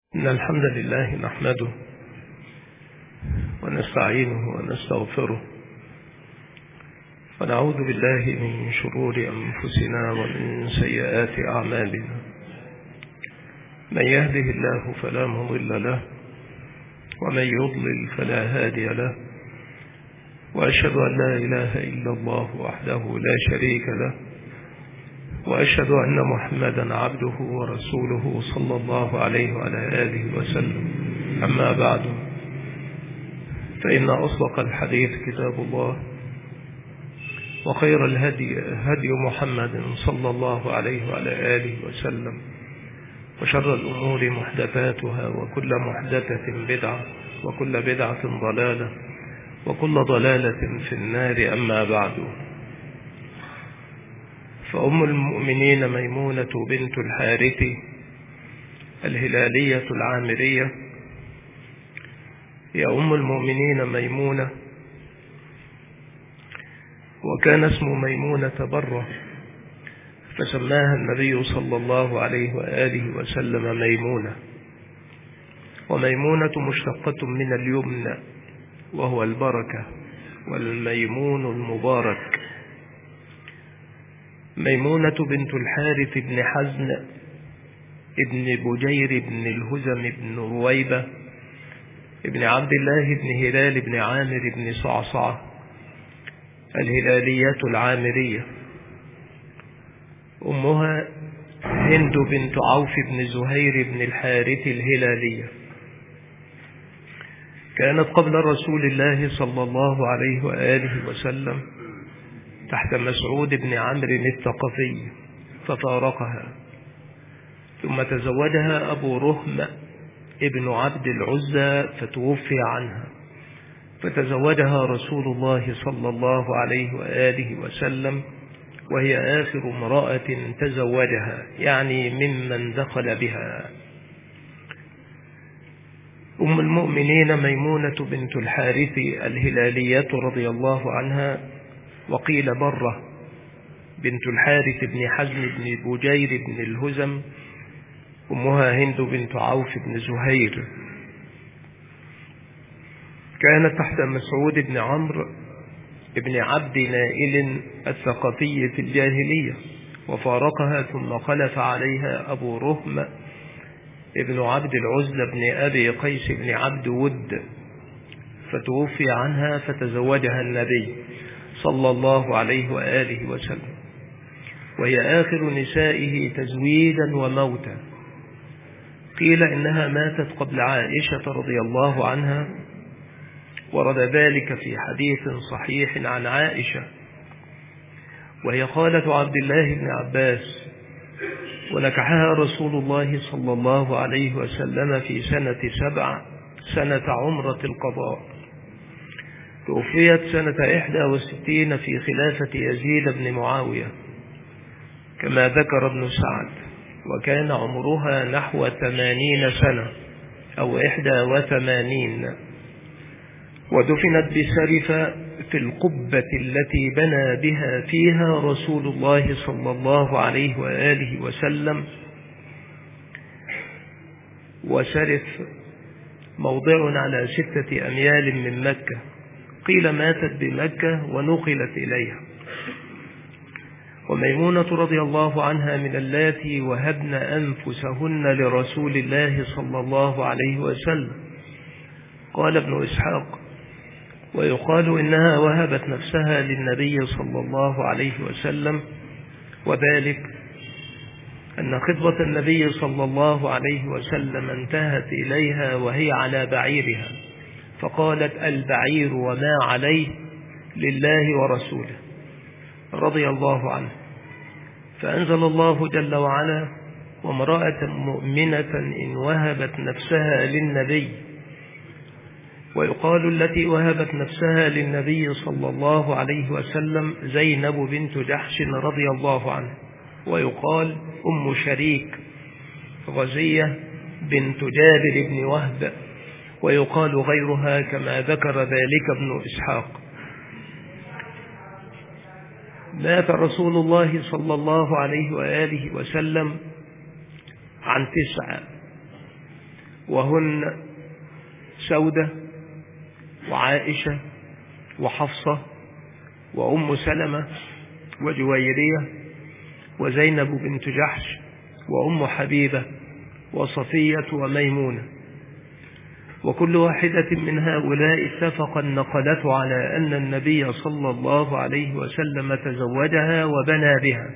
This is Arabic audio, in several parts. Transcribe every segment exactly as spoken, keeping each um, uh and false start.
إن الحمد لله نحمده ونستعينه ونستغفره ونعوذ بالله من شرور أنفسنا ومن سيئات أعمالنا. من يهده الله فلا مضل له ومن يضلل فلا هادي له، وأشهد أن لا إله إلا الله وحده لا شريك له، وأشهد أن محمدا عبده ورسوله صلى الله عليه وعلى آله وسلم. أما بعد، فإن أصدق الحديث كتاب الله، وخير الهدي هدي محمد صلى الله عليه وعلى آله وسلم، وشر الأمور محدثاتها، وكل محدثة بدعة، وكل بدعة ضلالة، وكل ضلالة في النار. أما بعد، فأم المؤمنين ميمونة بنت الحارث الهلالية العامرية هي أم المؤمنين ميمونة، وكان اسم ميمونة برة، فسماها النبي صلى الله عليه وآله وسلم ميمونة. وميمونة مشتقة من اليمن وهو البركة، والميمون المبارك. ميمونة بنت الحارث بن حزن ابن بجير بن الهزم بن رويبة ابن عبد الله بن هلال بن عامر بن صعصعة الهلالية العامرية. أمها هند بنت عوف بن زهير بن الحارث الهلالية. كانت قبل رسول الله صلى الله عليه وآله وسلم تحت مسعود بن عمرو الثقفي، ففارقها، ثم تزوجها أبو رهم ابن عبد العزى فتوفي عنها، فتزوجها رسول الله صلى الله عليه وآله وسلم، وهي آخر امرأة تزوجها، يعني ممن دخل بها. أم المؤمنين ميمونة بنت الحارث الهلالية رضي الله عنها، وقيل برة بنت الحارث بن حزم بن بجير بن الهزم. أمها هند بنت عوف بن زهير. كانت تحت مسعود بن عمرو بن عبد نائل الثقفي في الجاهلية، وفارقها، ثم خلف عليها أبو رهم ابن عبد العزى بن أبي قيس بن عبد ود، فتوفي عنها، فتزوجها النبي صلى الله عليه وآله وسلم، وهي آخر نسائه تزويدا وموتا. قيل إنها ماتت قبل عائشة رضي الله عنها، ورد ذلك في حديث صحيح عن عائشة، وهي خالة عبد الله بن عباس، ونكحها رسول الله صلى الله عليه وسلم في سنة سبع سنة عمرة القضاء. توفيت سنة إحدى وستين في خلافة يزيد بن معاوية كما ذكر ابن سعد، وكان عمرها نحو ثمانين سنة أو إحدى وثمانين. ودفنت بسرفة في القبة التي بنى بها فيها رسول الله صلى الله عليه وآله وسلم. وسرف موضع على ستة أميال من مكة. قيل ماتت بمكة ونقلت إليها. وميمونة رضي الله عنها من اللاتي وهبن أنفسهن لرسول الله صلى الله عليه وسلم. قال ابن إسحاق: ويقال إنها وهبت نفسها للنبي صلى الله عليه وسلم، وذلك أن خطبة النبي صلى الله عليه وسلم انتهت إليها وهي على بعيرها، فقالت: البعير وما عليه لله ورسوله، رضي الله عنه. فأنزل الله جل وعلا: وامرأة مؤمنة إن وهبت نفسها للنبي. ويقال التي وهبت نفسها للنبي صلى الله عليه وسلم زينب بنت جحش رضي الله عنه. ويقال أم شريك غزية بنت جابر بن وهب. ويقال غيرها كما ذكر ذلك ابن إسحاق. مات رسول الله صلى الله عليه وآله وسلم عن تسعة، وهن سودة وعائشة وحفصة وأم سلمة وجويرية وزينب بنت جحش وأم حبيبة وصفية وميمونة. وكل واحدة من هؤلاء اتفق النقلة على أن النبي صلى الله عليه وسلم تزوجها وبنى بها،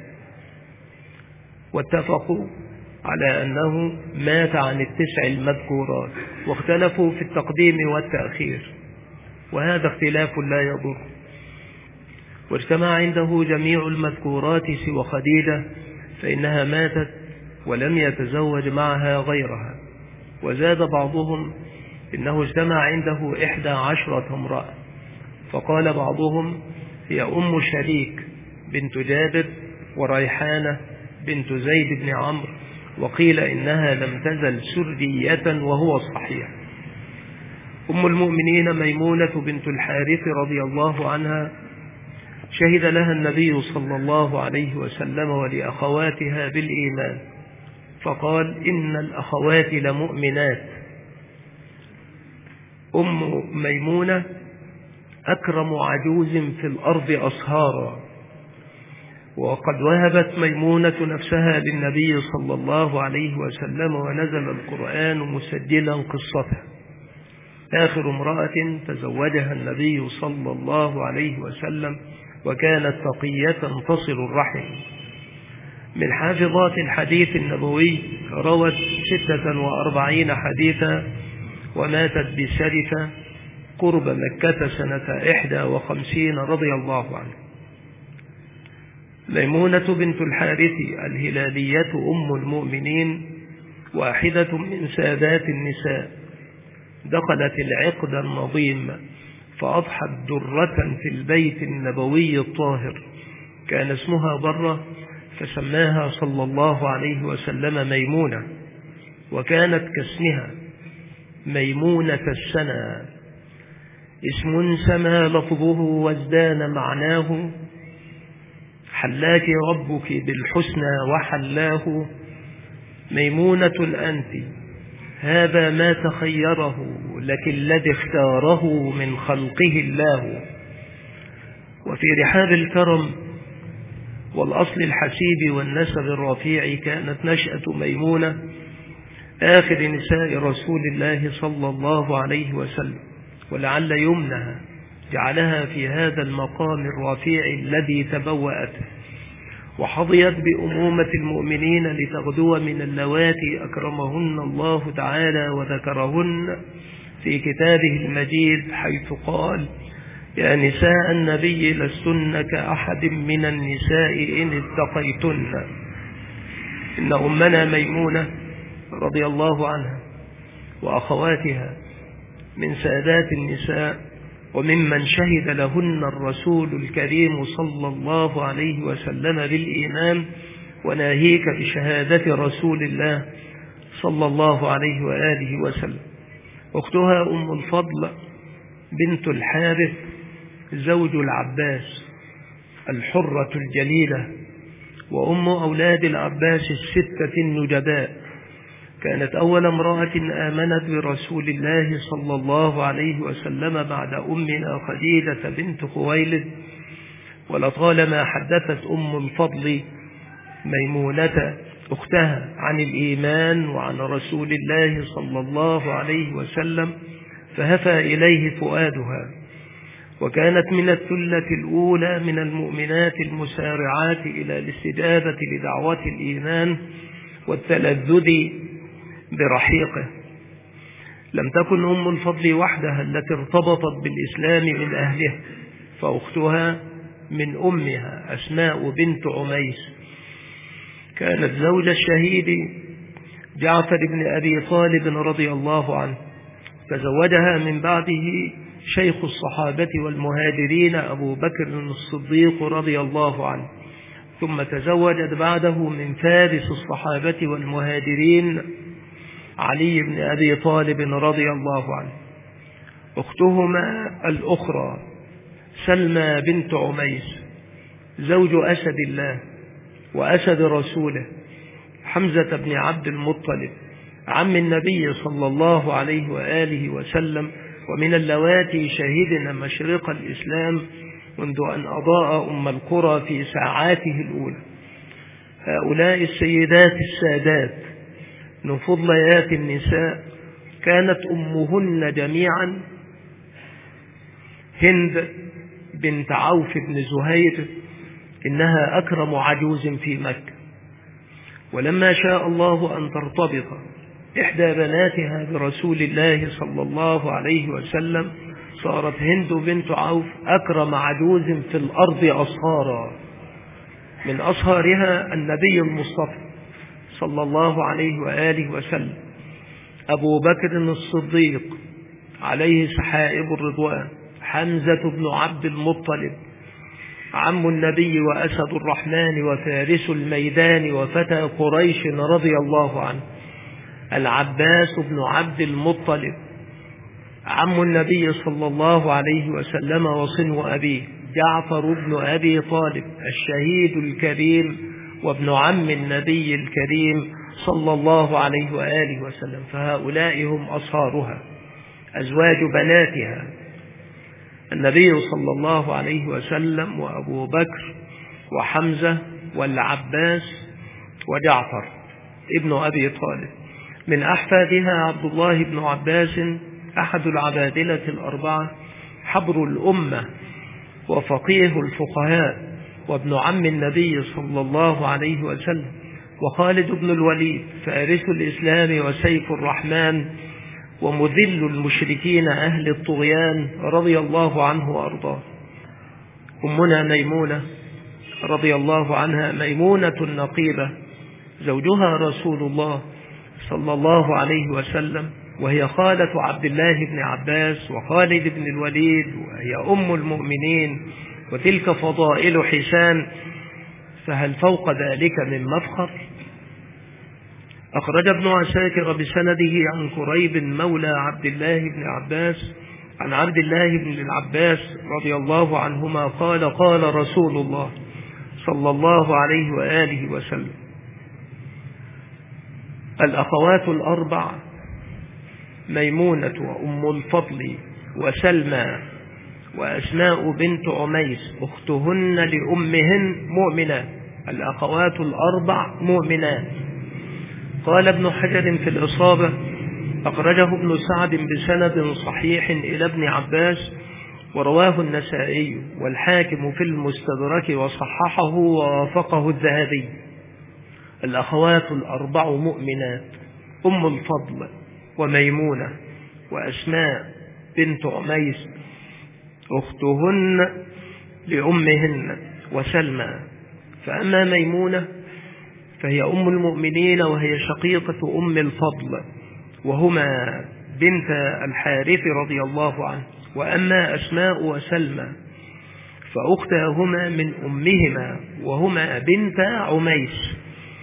واتفقوا على أنه مات عن التسع المذكورات، واختلفوا في التقديم والتأخير، وهذا اختلاف لا يضر. واجتمع عنده جميع المذكورات سوى خديجة فإنها ماتت ولم يتزوج معها غيرها. وزاد بعضهم إنه اجتمع عنده إحدى عشرة امرأة، فقال بعضهم هي أم شريك بنت جابر وريحانة بنت زيد بن عمرو، وقيل إنها لم تزل سردية وهو صحيح. أم المؤمنين ميمونة بنت الحارث رضي الله عنها شهد لها النبي صلى الله عليه وسلم ولأخواتها بالإيمان، فقال إن الأخوات لمؤمنات. أم ميمونة أكرم عجوز في الأرض أصهارا، وقد وهبت ميمونة نفسها للنبي صلى الله عليه وسلم، ونزل القرآن مسجلا قصتها. آخر امرأة تزوجها النبي صلى الله عليه وسلم، وكانت تقية تصل الرحم. من حافظات الحديث النبوي روت ستة وأربعين حديثا، وماتت بسرفة قرب مكة سنة إحدى وخمسين رضي الله عنه. ميمونة بنت الحارث الهلالية أم المؤمنين واحدة من سادات النساء، دخلت العقد النظيم فأضحت درة في البيت النبوي الطاهر، كان اسمها برة، فسماها صلى الله عليه وسلم ميمونة، وكانت كاسمها ميمونة السنة، اسم سما لفظه وازدان معناه، حلاك ربك بالحسنى وحلاه. ميمونة أنت هذا ما تخيره لك الذي اختاره من خلقه الله. وفي رحاب الكرم والأصل الحسيب والنسب الرفيع كانت نشأة ميمونة آخر نساء رسول الله صلى الله عليه وسلم، ولعل يمنها جعلها في هذا المقام الرفيع الذي تبوأته، وحظيت بأمومة المؤمنين لتغدو من اللواتي أكرمهن الله تعالى وذكرهن في كتابه المجيد، حيث قال يا نساء النبي لستن كأحد من النساء إن اتقيتن. إن أمنا ميمونة رضي الله عنها وأخواتها من سادات النساء، وممن شهد لهن الرسول الكريم صلى الله عليه وسلم بالإيمان، وناهيك بشهادة رسول الله صلى الله عليه وآله وسلم. أختها أم الفضل بنت الحارث زوج العباس الحرة الجليلة، وأم أولاد العباس الستة النجباء، كانت أول امرأة آمنت برسول الله صلى الله عليه وسلم بعد أمنا خديجة بنت خويلد. ولطالما حدثت أم الفضل ميمونة أختها عن الإيمان وعن رسول الله صلى الله عليه وسلم، فهفى إليه فؤادها، وكانت من الثلة الأولى من المؤمنات المسارعات إلى الاستجابة لدعوة الإيمان والتلذذ برحيقه. لم تكن أم الفضل وحدها التي ارتبطت بالإسلام من أهلها، فأختها من أمها أسماء بنت عميس كانت زوج الشهيد جعفر بن أبي طالب رضي الله عنه، تزوجها من بعده شيخ الصحابة والمهاجرين أبو بكر الصديق رضي الله عنه، ثم تزوجت بعده من فارس الصحابة والمهاجرين علي بن أبي طالب رضي الله عنه. أختهما الأخرى سلمى بنت عميس زوج أسد الله وأسد رسوله حمزة بن عبد المطلب عم النبي صلى الله عليه وآله وسلم، ومن اللواتي شهدن مشرق الإسلام منذ أن أضاء أم القرى في ساعاته الأولى. هؤلاء السيدات السادات من فضليات النساء كانت أمهن جميعا هند بنت عوف بن زهير، إنها أكرم عجوز في مكة. ولما شاء الله أن ترتبط إحدى بناتها برسول الله صلى الله عليه وسلم صارت هند بنت عوف أكرم عجوز في الأرض أصهارا. من أصهارها النبي المصطفى صلى الله عليه وآله وسلم، أبو بكر الصديق عليه سحائب الرضوان، حمزة بن عبد المطلب عم النبي وأسد الرحمن وفارس الميدان وفتى قريش رضي الله عنه، العباس بن عبد المطلب عم النبي صلى الله عليه وسلم وصنو أبيه، جعفر بن أبي طالب الشهيد الكريم وابن عم النبي الكريم صلى الله عليه وآله وسلم. فهؤلاء هم أصهارها أزواج بناتها، النبي صلى الله عليه وسلم وأبو بكر وحمزة والعباس وجعفر ابن أبي طالب. من أحفادها عبد الله بن عباس أحد العبادلة الأربعة، حبر الأمة وفقيه الفقهاء وابن عم النبي صلى الله عليه وسلم، وخالد بن الوليد فارس الإسلام وسيف الرحمن ومذل المشركين أهل الطغيان رضي الله عنه وأرضاه. أمنا ميمونة رضي الله عنها، ميمونة النقيبة، زوجها رسول الله صلى الله عليه وسلم، وهي خالة عبد الله بن عباس وخالد بن الوليد، وهي أم المؤمنين، وتلك فضائل حسان، فهل فوق ذلك من مفخر؟ أخرج ابن عساكر بسنده عن كريب مولى عبد الله بن عباس عن عبد الله بن العباس رضي الله عنهما قال قال رسول الله صلى الله عليه وآله وسلم: الأخوات الأربع ميمونة وأم الفضل وسلمى وأسماء بنت عميس أختهن لأمهن مؤمنات. الأخوات الأربع مؤمنات. قال ابن حجر في الإصابة: أخرجه ابن سعد بسند صحيح إلى ابن عباس، ورواه النسائي والحاكم في المستدرك وصححه ووافقه الذهبي. الأخوات الأربع مؤمنات: أم الفضل وميمونة وأسماء بنت عميس أختهن لأمهن وسلمى. فأما ميمونة فهي أم المؤمنين، وهي شقيقة أم الفضل، وهما بنت الحارث رضي الله عنه. وأما أسماء وسلمى فأختاهما من أمهما، وهما بنت عميس.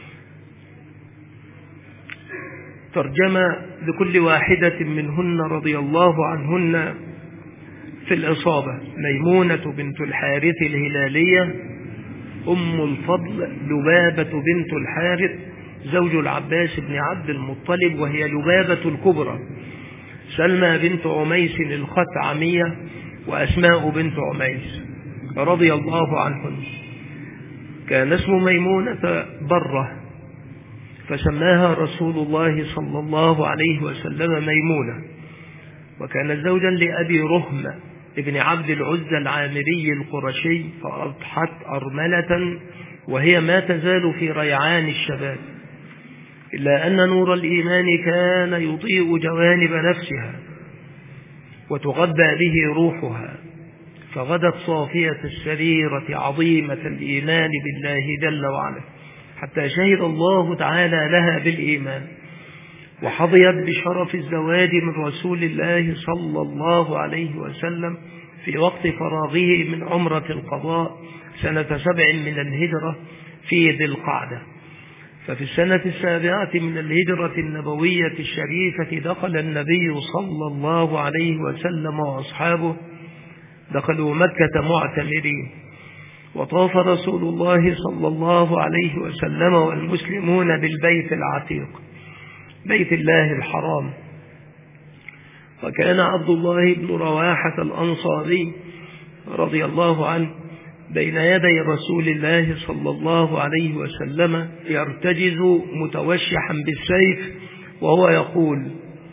ترجمة لكل واحدة منهن رضي الله عنهن في الإصابة: ميمونة بنت الحارث الهلالية، أم الفضل لبابة بنت الحارث زوج العباس بن عبد المطلب وهي لبابة الكبرى، سلمى بنت عميس الخثعمية، وأسماء بنت عميس رضي الله عنهن. كان اسم ميمونة برة، فسماها رسول الله صلى الله عليه وسلم ميمونة. وكانت زوجا لأبي رهم ابن عبد العزى العامري القرشي، فأضحت أرملة وهي ما تزال في ريعان الشباب، إلا أن نور الإيمان كان يضيء جوانب نفسها وتغذى به روحها، فغدت صافية السريرة عظيمة الإيمان بالله جل وعلا، حتى شهد الله تعالى لها بالإيمان، وحظيت بشرف الزواج من رسول الله صلى الله عليه وسلم في وقت فراغه من عمرة القضاء سنة سبع من الهجرة في ذي القعدة. ففي السنة السابعة من الهجرة النبوية الشريفة دخل النبي صلى الله عليه وسلم وأصحابه دخلوا مكة معتمرين، وطاف رسول الله صلى الله عليه وسلم والمسلمون بالبيت العتيق، بيت الله الحرام. وكان عبد الله بن رواحة الأنصاري رضي الله عنه بين يدي رسول الله صلى الله عليه وسلم يرتجز متوشحا بالسيف وهو يقول: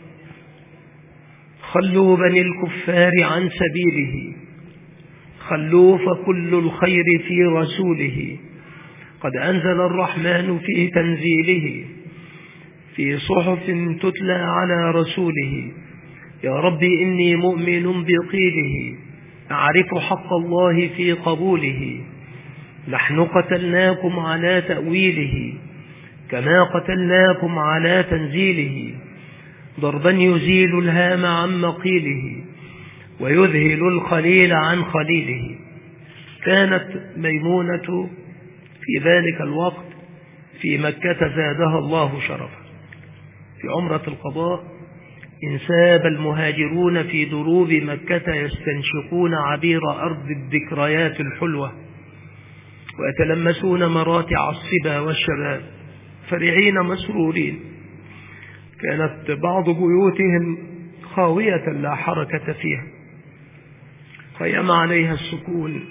خلوا بني الكفار عن سبيله، خلوا فكل الخير في رسوله، قد أنزل الرحمن في تنزيله، في صحف تتلى على رسوله، يا رب إني مؤمن بقيله، أعرف حق الله في قبوله، نحن قتلناكم على تأويله، كما قتلناكم على تنزيله، ضربا يزيل الهام عن مقيله، ويذهل الخليل عن خليله. كانت ميمونة في ذلك الوقت في مكة زادها الله شرفا. في عمرة القضاء انساب المهاجرون في دروب مكة يستنشقون عبير أرض الذكريات الحلوة، ويتلمسون مراتع الصبا والشباب فرحين مسرورين. كانت بعض بيوتهم خاوية لا حركة فيها، خيم عليها السكون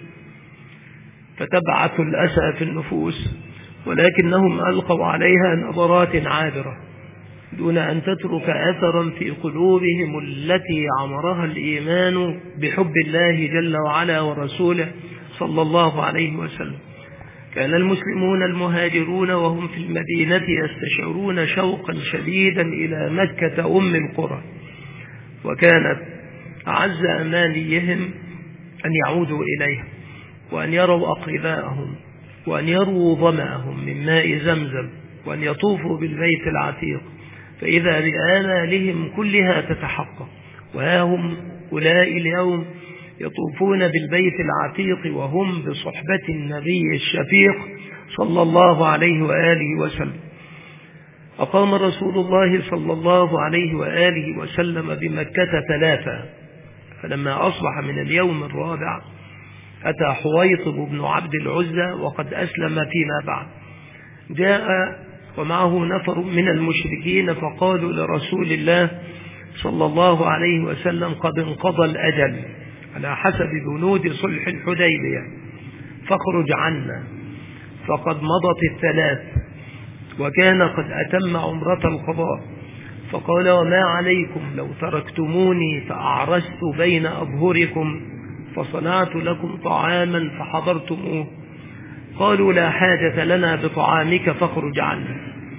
فتبعث الأسى في النفوس، ولكنهم ألقوا عليها نظرات عابرة دون أن تترك أثرا في قلوبهم التي عمرها الإيمان بحب الله جل وعلا ورسوله صلى الله عليه وسلم. كان المسلمون المهاجرون وهم في المدينة يستشعرون شوقا شديدا إلى مكة أم القرى، وكانت أعز أمانيهم أن يعودوا إليها، وأن يروا أقرباءهم، وأن يروا ظمأهم من ماء زمزم، وأن يطوفوا بالبيت العتيق، فإذا بآمالهم كلها تتحقق. وها هم أولئك اليوم يطوفون بالبيت العتيق وهم بصحبة النبي الشفيق صلى الله عليه وآله وسلم. أقام رسول الله صلى الله عليه وآله وسلم بمكة ثلاثة، فلما أصبح من اليوم الرابع أتى حويطب بن عبد العزى وقد أسلم فيما بعد. جاء ومعه نفر من المشركين فقالوا لرسول الله صلى الله عليه وسلم: قد انقضى الأجل على حسب بنود صلح الحديبية، فاخرج عنا، فقد مضت الثلاث، وكان قد أتم عمرة القضاء. فقال: وما عليكم لو تركتموني فأعرست بين أظهركم فصنعت لكم طعاما فحضرتموه؟ قالوا: لا حاجة لنا بطعامك فاخرج عنا.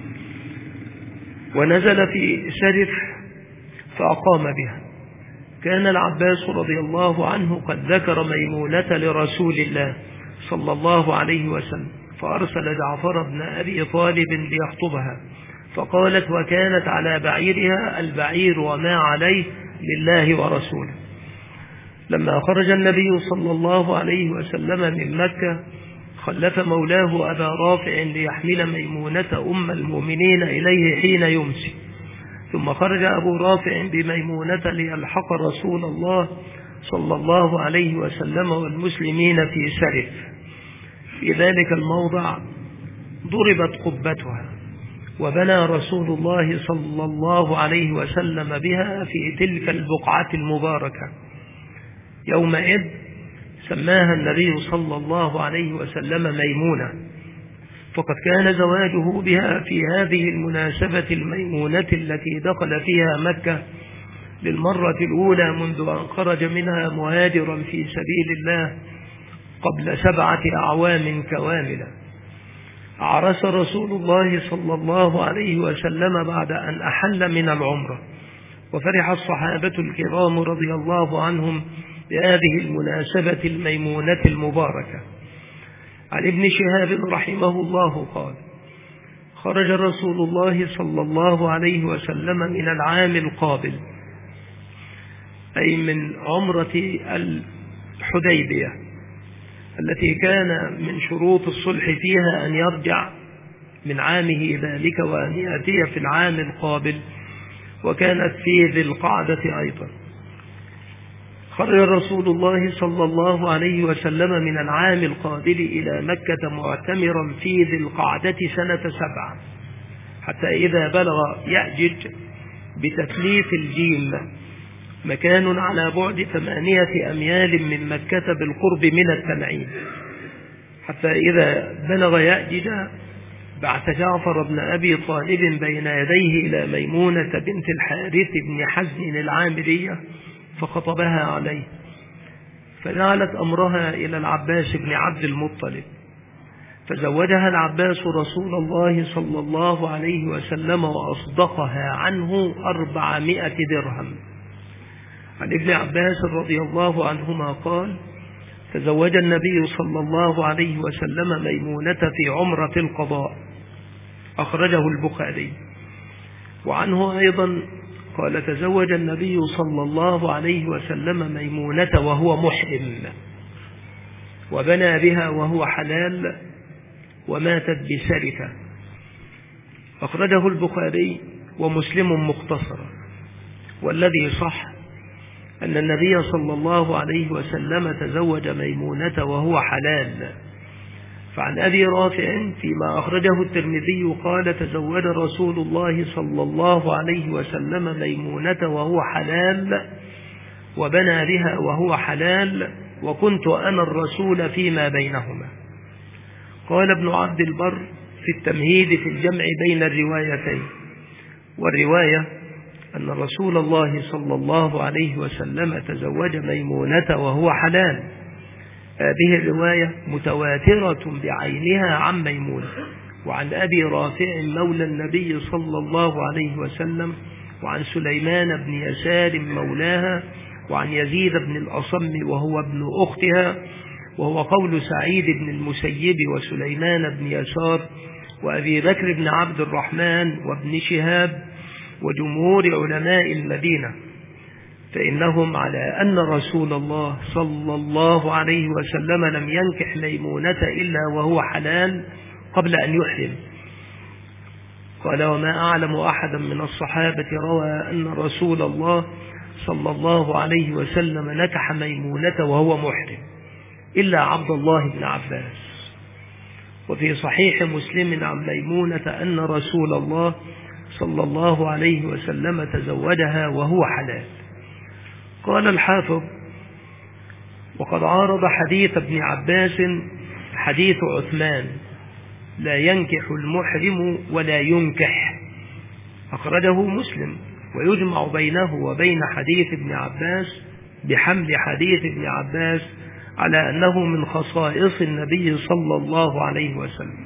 ونزل في سرف فأقام بها. كان العباس رضي الله عنه قد ذكر ميمونة لرسول الله صلى الله عليه وسلم، فأرسل جعفر بن أبي طالب ليخطبها، فقالت: وكانت على بعيرها البعير وما عليه لله ورسوله. لما خرج النبي صلى الله عليه وسلم من مكة خلف مولاه أبا رافع ليحمل ميمونة أم المؤمنين إليه حين يمسي، ثم خرج أبو رافع بميمونة ليلحق رسول الله صلى الله عليه وسلم والمسلمين في سرف. في ذلك الموضع ضربت قبتها، وبنى رسول الله صلى الله عليه وسلم بها في تلك البقعة المباركة. يومئذ سماها النبي صلى الله عليه وسلم ميمونة، فقد كان زواجه بها في هذه المناسبة الميمونة التي دخل فيها مكة للمرة الأولى منذ أن خرج منها مهاجرا في سبيل الله قبل سبعة أعوام كواملة. عرس رسول الله صلى الله عليه وسلم بعد أن أحل من العمرة، وفرح الصحابة الكرام رضي الله عنهم بهذه المناسبة الميمونة المباركة. عن ابن شهاب رحمه الله قال: خرج رسول الله صلى الله عليه وسلم من العام القابل، أي من عمرة الحديبية التي كان من شروط الصلح فيها أن يرجع من عامه ذلك وأن يأتي في العام القابل، وكانت في ذي القعدة أيضا. خرج رسول الله صلى الله عليه وسلم من العام القابل إلى مكة معتمرا في ذي القعدة سنة سبعة، حتى إذا بلغ يأجج بتثليث الجيم مكان على بعد ثمانية أميال من مكة بالقرب من التنعيم، حتى إذا بلغ يأجج بعث جعفر بن أبي طالب بين يديه إلى ميمونة بنت الحارث بن حزن العامرية فخطبها عليه، فجعلت أمرها إلى العباس بن عبد المطلب، فزوجها العباس رسول الله صلى الله عليه وسلم وأصدقها عنه أربعمائة درهم. عن ابن عباس رضي الله عنهما قال: تزوج النبي صلى الله عليه وسلم ميمونة في عمرة القضاء، أخرجه البخاري. وعنه أيضا قال: تزوج النبي صلى الله عليه وسلم ميمونة وهو محرم، وبنى بها وهو حلال، وماتت بسرفة، أخرجه البخاري ومسلم مختصرا. والذي صح أن النبي صلى الله عليه وسلم تزوج ميمونة وهو حلال. فعن أبي رافع فيما أخرجه الترمذي قال: تزوج رسول الله صلى الله عليه وسلم ميمونة وهو حلال، وبنى بها وهو حلال، وكنت أنا الرسول فيما بينهما. قال ابن عبد البر في التمهيد في الجمع بين الروايتين: والرواية أن رسول الله صلى الله عليه وسلم تزوج ميمونة وهو حلال. هذه الرواية متواترة بعينها عن ميمونة، وعن أبي رافع مولى النبي صلى الله عليه وسلم، وعن سليمان بن يسار مولاها، وعن يزيد بن الأصم وهو ابن أختها، وهو قول سعيد بن المسيب وسليمان بن يسار وأبي بكر بن عبد الرحمن وابن شهاب وجمهور علماء المدينة، فإنهم على أن رسول الله صلى الله عليه وسلم لم ينكح ميمونة إلا وهو حلال قبل أن يحرم. قال: وما أعلم أحدا من الصحابة روى أن رسول الله صلى الله عليه وسلم نكح ميمونة وهو محرم إلا عبد الله بن عباس. وفي صحيح مسلم عن ميمونة أن رسول الله صلى الله عليه وسلم تزوجها وهو حلال. قال الحافظ: وقد عارض حديث ابن عباس حديث عثمان: لا ينكح المحرم ولا ينكح، أخرجه مسلم، ويجمع بينه وبين حديث ابن عباس بحمل حديث ابن عباس على أنه من خصائص النبي صلى الله عليه وسلم.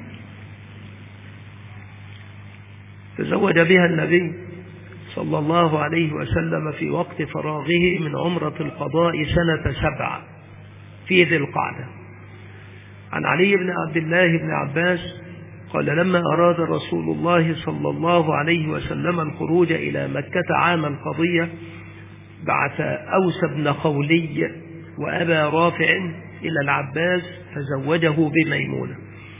تزوج بها النبي صلى الله عليه وسلم في وقت فراغه من عمرة القضاء سنة سبع في ذي القعدة. عن علي بن عبد الله بن عباس قال: لما أراد رسول الله صلى الله عليه وسلم الخروج إلى مكة عام القضية بعث أوس بن خولي وأبا رافع إلى العباس فزوجه بميمونة،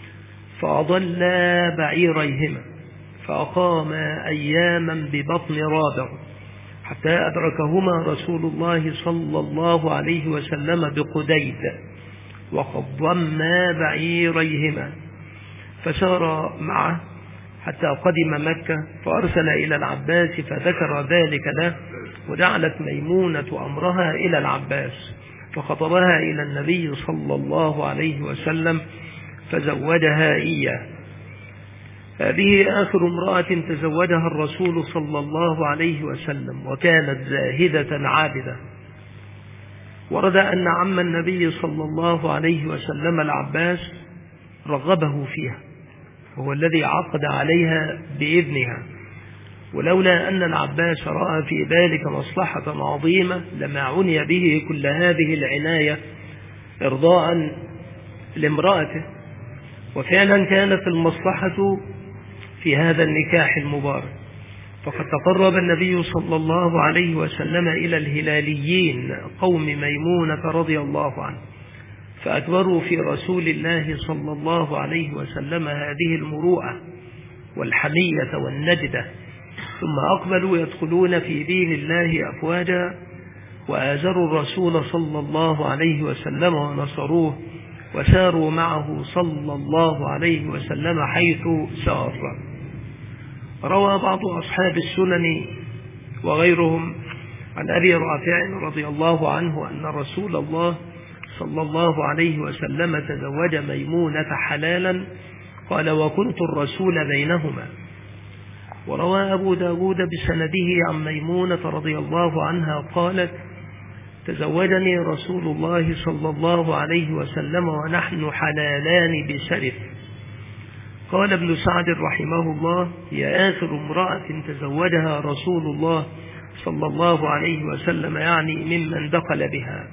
فأضلا بعيريهما، فأقاما أياما ببطن رابع حتى أدركهما رسول الله صلى الله عليه وسلم بقديد، وقد ضما بعيريهما، فسار معه حتى قدم مكة، فأرسل إلى العباس فذكر ذلك له، وجعلت ميمونة أمرها إلى العباس، فخطبها إلى النبي صلى الله عليه وسلم فزوجها إياه. هذه آخر امرأة تزوجها الرسول صلى الله عليه وسلم، وكانت زاهدة عابدة. ورد أن عم النبي صلى الله عليه وسلم العباس رغبه فيها، وهو الذي عقد عليها بإذنها، ولولا أن العباس رأى في ذلك مصلحة عظيمة لما عني به كل هذه العناية إرضاء لامرأته. وفعلا كانت المصلحة في هذا النكاح المبارك، فقد تقرب النبي صلى الله عليه وسلم إلى الهلاليين قوم ميمونة رضي الله عنه، فأكبروا في رسول الله صلى الله عليه وسلم هذه المروءة والحمية والنجدة، ثم أقبلوا يدخلون في دين الله أفواجا، وآزروا الرسول صلى الله عليه وسلم ونصروه، وساروا معه صلى الله عليه وسلم حيث سار. روى بعض أصحاب السنن وغيرهم عن أبي رافع رضي الله عنه أن رسول الله صلى الله عليه وسلم تزوج ميمونة حلالا، قال: وكنت الرسول بينهما. وروى أبو داود بسنده عن ميمونة رضي الله عنها قالت: تزوجني رسول الله صلى الله عليه وسلم ونحن حلالان بسرف. قال ابن سعد رحمه الله: هي آخر امرأة تزوجها رسول الله صلى الله عليه وسلم، يعني ممن دخل بها.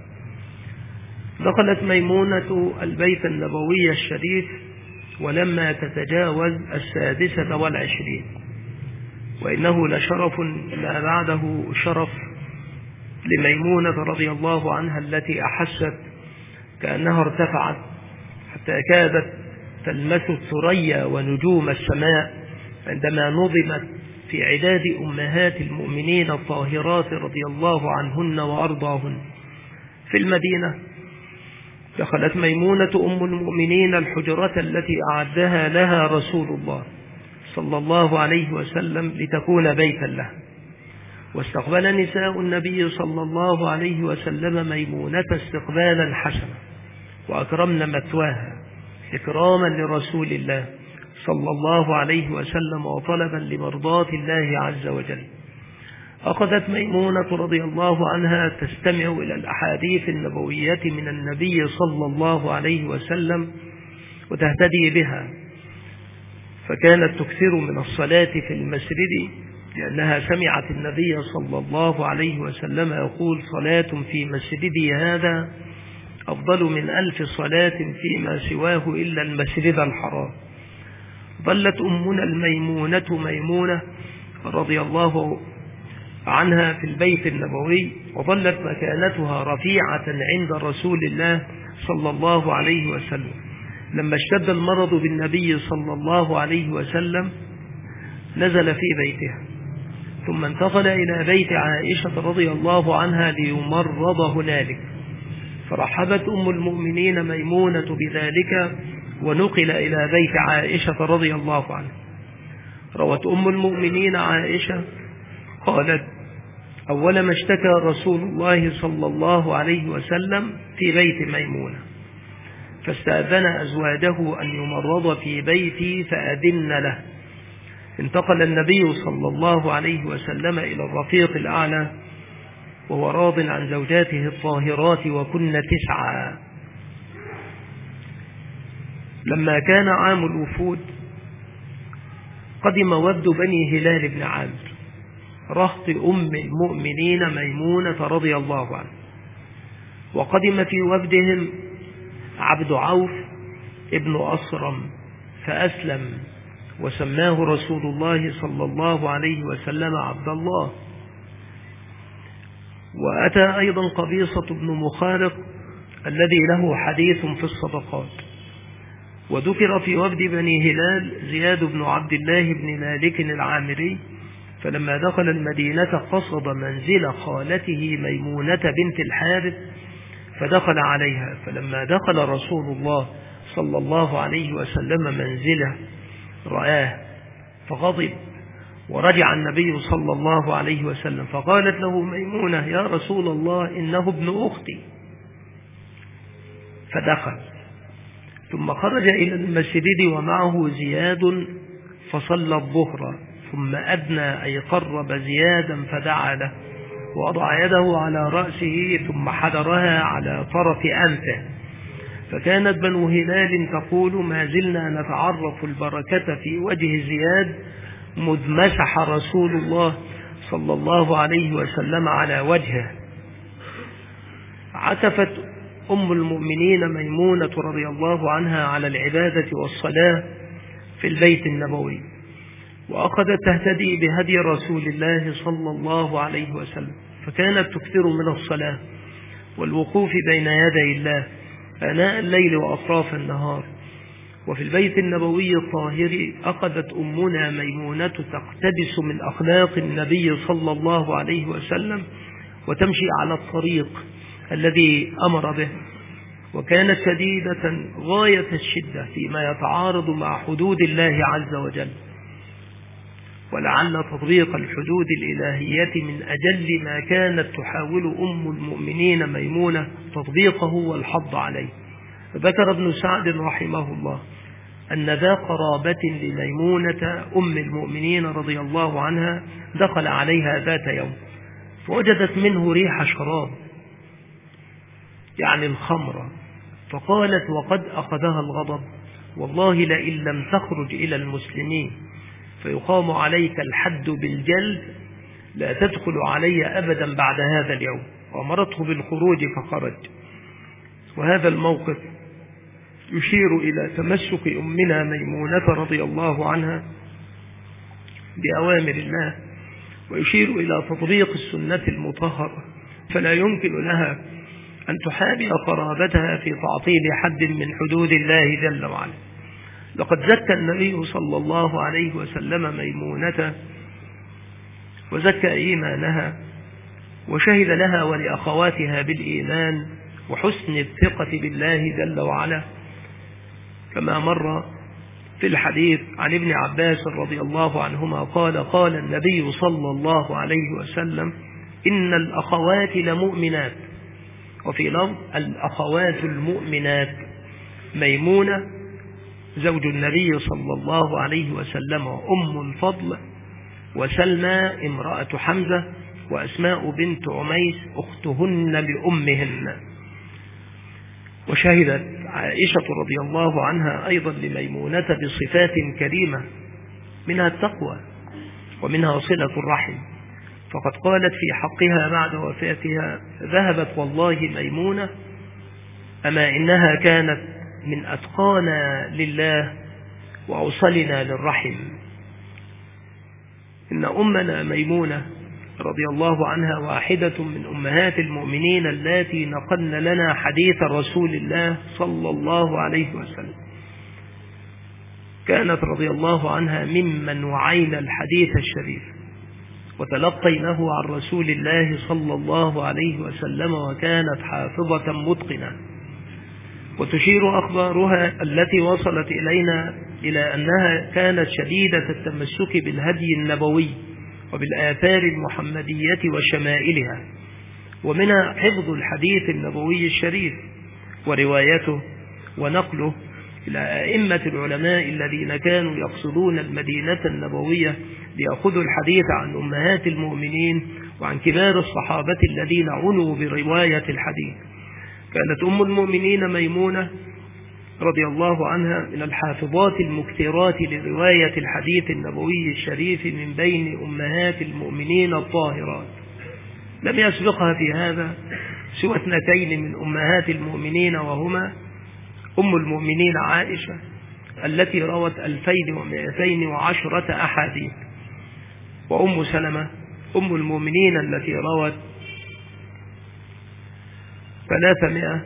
دخلت ميمونة البيت النبوي الشريف ولما تتجاوز السادسة والعشرين، وإنه لشرف ما بعده شرف لميمونة رضي الله عنها التي أحست كأنها ارتفعت حتى كادت تلمس الثريا ونجوم السماء عندما نظمت في عداد أمهات المؤمنين الطاهرات رضي الله عنهن وأرضاهن في المدينة. دخلت ميمونة أم المؤمنين الحجرة التي أعدها لها رسول الله صلى الله عليه وسلم لتكون بيتا له، واستقبل نساء النبي صلى الله عليه وسلم ميمونة استقبالا حسنا، وأكرمن مثواها إكراما لرسول الله صلى الله عليه وسلم وطلبا لمرضاة الله عز وجل. أخذت ميمونة رضي الله عنها تستمع إلى الأحاديث النبوية من النبي صلى الله عليه وسلم وتهتدي بها، فكانت تكثر من الصلاة في المسجد لأنها سمعت النبي صلى الله عليه وسلم يقول: صلاة في مسجدي هذا أفضل من ألف صلاة فيما سواه إلا المسجد الحرام. ظلت أمنا الميمونة ميمونة رضي الله عنها في البيت النبوي، وظلت مكانتها رفيعة عند رسول الله صلى الله عليه وسلم. لما اشتد المرض بالنبي صلى الله عليه وسلم نزل في بيتها، ثم انتقل إلى بيت عائشة رضي الله عنها ليمرض هنالك، فرحبت أم المؤمنين ميمونة بذلك ونقل إلى بيت عائشة رضي الله عنها. روت أم المؤمنين عائشة قالت: أول ما اشتكى رسول الله صلى الله عليه وسلم في بيت ميمونة، فاستأذن أزواجه أن يمرض في بيتي فأذن له. انتقل النبي صلى الله عليه وسلم إلى الرفيق الأعلى وهو راض عن زوجاته الطاهرات وكن تسعة. لما كان عام الوفود قدم وفد بني هلال بن عامر رهط أم المؤمنين ميمونة رضي الله عنها، وقدم في وفدهم عبد عوف ابن أصرم فأسلم وسماه رسول الله صلى الله عليه وسلم عبد الله. وأتى أيضا قبيصة بن مخارق الذي له حديث في الصدقات. وذكر في وفد بني هلال زياد بن عبد الله بن مالك العامري، فلما دخل المدينة قصد منزل خالته ميمونة بنت الحارث فدخل عليها، فلما دخل رسول الله صلى الله عليه وسلم منزله رآه فغضب، ورجع النبي صلى الله عليه وسلم فقالت له ميمونة: يا رسول الله إنه ابن أختي. فدخل ثم خرج إلى المسجد ومعه زياد فصلى الظهر، ثم أدنى أي قرب زيادا فدعا له ووضع يده على رأسه ثم حدرها على طرف أنفه. فكانت بنو هلال تقول: ما زلنا نتعرف البركة في وجه زياد مذ مسح رسول الله صلى الله عليه وسلم على وجهه. عكفت أم المؤمنين ميمونة رضي الله عنها على العبادة والصلاة في البيت النبوي، وأخذت تهتدي بهدي رسول الله صلى الله عليه وسلم، فكانت تكثر من الصلاة والوقوف بين يدي الله آناء الليل وأطراف النهار. وفي البيت النبوي الطاهر أخذت أمنا ميمونة تقتبس من أخلاق النبي صلى الله عليه وسلم وتمشي على الطريق الذي أمر به، وكانت شديدة غاية الشدة فيما يتعارض مع حدود الله عز وجل. ولعل تطبيق الحدود الإلهية من أجل ما كانت تحاول أم المؤمنين ميمونة تطبيقه والحض عليه. ذكر ابن سعد رحمه الله أن ذا قرابة لميمونة أم المؤمنين رضي الله عنها دخل عليها ذات يوم فوجدت منه ريح شراب، يعني الخمر، فقالت وقد أخذها الغضب: والله لئن لم تخرج إلى المسلمين فيقام عليك الحد بالجلد لا تدخل علي أبدا بعد هذا اليوم. وأمرته بالخروج فخرج. وهذا الموقف يشير إلى تمسك أمنا ميمونة رضي الله عنها بأوامر الله، ويشير إلى تطبيق السنة المطهرة، فلا يمكن لها أن تحابي قرابتها في تعطيل حد من حدود الله جل وعلا. لقد زكى النبي صلى الله عليه وسلم ميمونة وزكى إيمانها وشهد لها ولأخواتها بالإيمان وحسن الثقة بالله جل وعلا، كما مر في الحديث عن ابن عباس رضي الله عنهما قال: قال النبي صلى الله عليه وسلم: إن الأخوات لمؤمنات، وفي لفظ الأخوات المؤمنات ميمونة زوج النبي صلى الله عليه وسلم وأم الفضل، وسلمى امرأة حمزة، وأسماء بنت عميس أختهن لأمهن. وشهدت عائشة رضي الله عنها أيضا لميمونة بصفات كريمة، منها التقوى ومنها صلة الرحم، فقد قالت في حقها بعد وفاتها: ذهبت والله ميمونة أما إنها كانت من أتقانا لله وأوصلنا للرحم. إن أمنا ميمونة رضي الله عنها واحدة من أمهات المؤمنين اللاتي نقلن لنا حديث رسول الله صلى الله عليه وسلم. كانت رضي الله عنها ممن وعينا الحديث الشريف وتلقيناه عن رسول الله صلى الله عليه وسلم، وكانت حافظة متقنة. وتشير أخبارها التي وصلت إلينا إلى أنها كانت شديدة التمسك بالهدي النبوي وبالآثار المحمدية وشمائلها، ومنها حفظ الحديث النبوي الشريف وروايته ونقله إلى أئمة العلماء الذين كانوا يقصدون المدينة النبوية ليأخذوا الحديث عن أمهات المؤمنين وعن كبار الصحابة الذين عنوا برواية الحديث. كانت أم المؤمنين ميمونة رضي الله عنها من الحافظات المكثرات لرواية الحديث النبوي الشريف من بين أمهات المؤمنين الطاهرات. لم يسبقها في هذا سوى اثنتين من أمهات المؤمنين، وهما أم المؤمنين عائشة التي روت ألفين ومئتين وعشرة أحاديث، وأم سلمة أم المؤمنين التي روت ثلاثمائة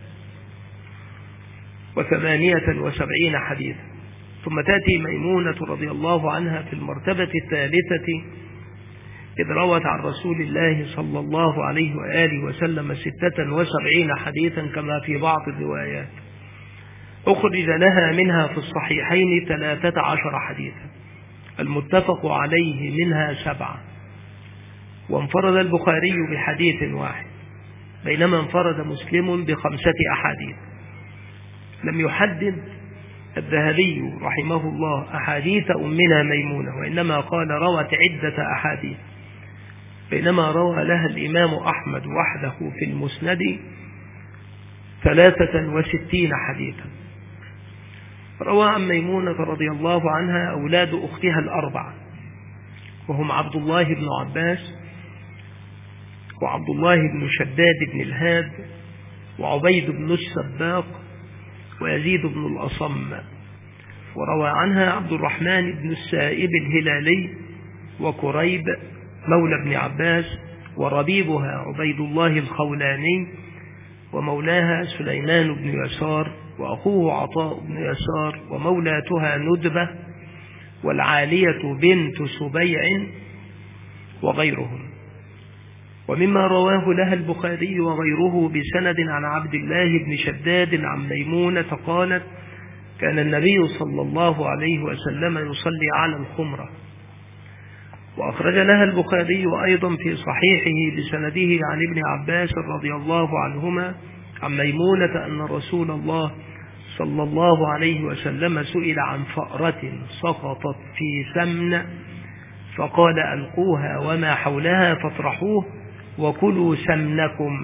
وثمانية وسبعين حديثا. ثم تأتي ميمونة رضي الله عنها في المرتبة الثالثة، إذ روت عن رسول الله صلى الله عليه وآله وسلم ستة وسبعين حديثا كما في بعض الروايات. أخرج لها منها في الصحيحين ثلاثة عشر حديثا، المتفق عليه منها سبعة، وانفرد البخاري بحديث واحد، بينما انفرد مسلم بخمسة أحاديث. لم يحدد الذهبي رحمه الله أحاديث أمنا ميمونة، وإنما قال روت عدة أحاديث، بينما روى لها الإمام أحمد وحده في المسند ثلاثة وستين حديثا. روى عن ميمونة رضي الله عنها أولاد أختها الأربعة، وهم عبد الله بن عباس، وعبد الله بن شداد بن الهاد، وعبيد بن السباق، ويزيد بن الأصم. وروى عنها عبد الرحمن بن السائب الهلالي، وكريب مولى ابن عباس، وربيبها عبيد الله الخولاني، ومولاها سليمان بن يسار، وأخوه عطاء بن يسار، ومولاتها ندبة، والعالية بنت سبيع، وغيرهم. ومما رواه لها البخاري وغيره بسند عن عبد الله بن شداد عن ميمونة قالت: كان النبي صلى الله عليه وسلم يصلي على الخمرة، وأخرج لها البخاري أيضا في صحيحه بسنده عن ابن عباس رضي الله عنهما عن ميمونة أن رسول الله صلى الله عليه وسلم سئل عن فأرة سقطت في سمن فقال ألقوها وما حولها فاطرحوه وكلوا سمنكم.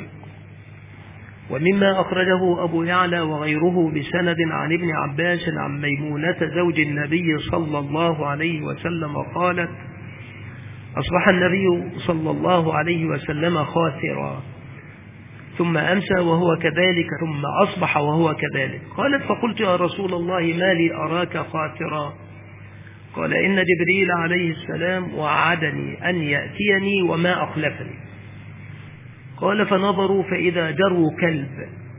ومما أخرجه أبو يعلى وغيره بسند عن ابن عباس عن ميمونة زوج النبي صلى الله عليه وسلم قالت أصبح النبي صلى الله عليه وسلم خاسرا ثم أمسى وهو كذلك ثم أصبح وهو كذلك. قالت فقلت يا رسول الله ما لي أراك خاسرا؟ قال إن جبريل عليه السلام وعدني أن يأتيني وما أخلفني. قال فنظروا فإذا جروا كلب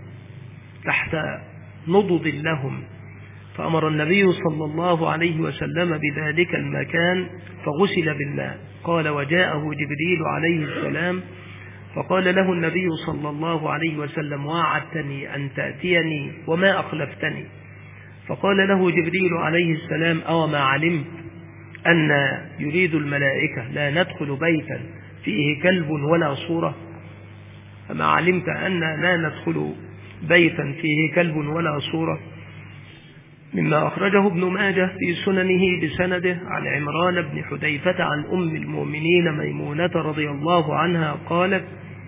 تحت نضد لهم فأمر النبي صلى الله عليه وسلم بذلك المكان فغسل بالماء. قال وجاءه جبريل عليه السلام فقال له النبي صلى الله عليه وسلم وعدتني أن تأتيني وما أخلفتني. فقال له جبريل عليه السلام أو ما علمت أن يريد الملائكة لا ندخل بيتا فيه كلب ولا صورة؟ فما علمت أن لا ندخل بيتا فيه كلب ولا صورة. مما أخرجه ابن ماجه في سننه بسنده عن عمران بن حذيفة عن أم المؤمنين ميمونة رضي الله عنها قالت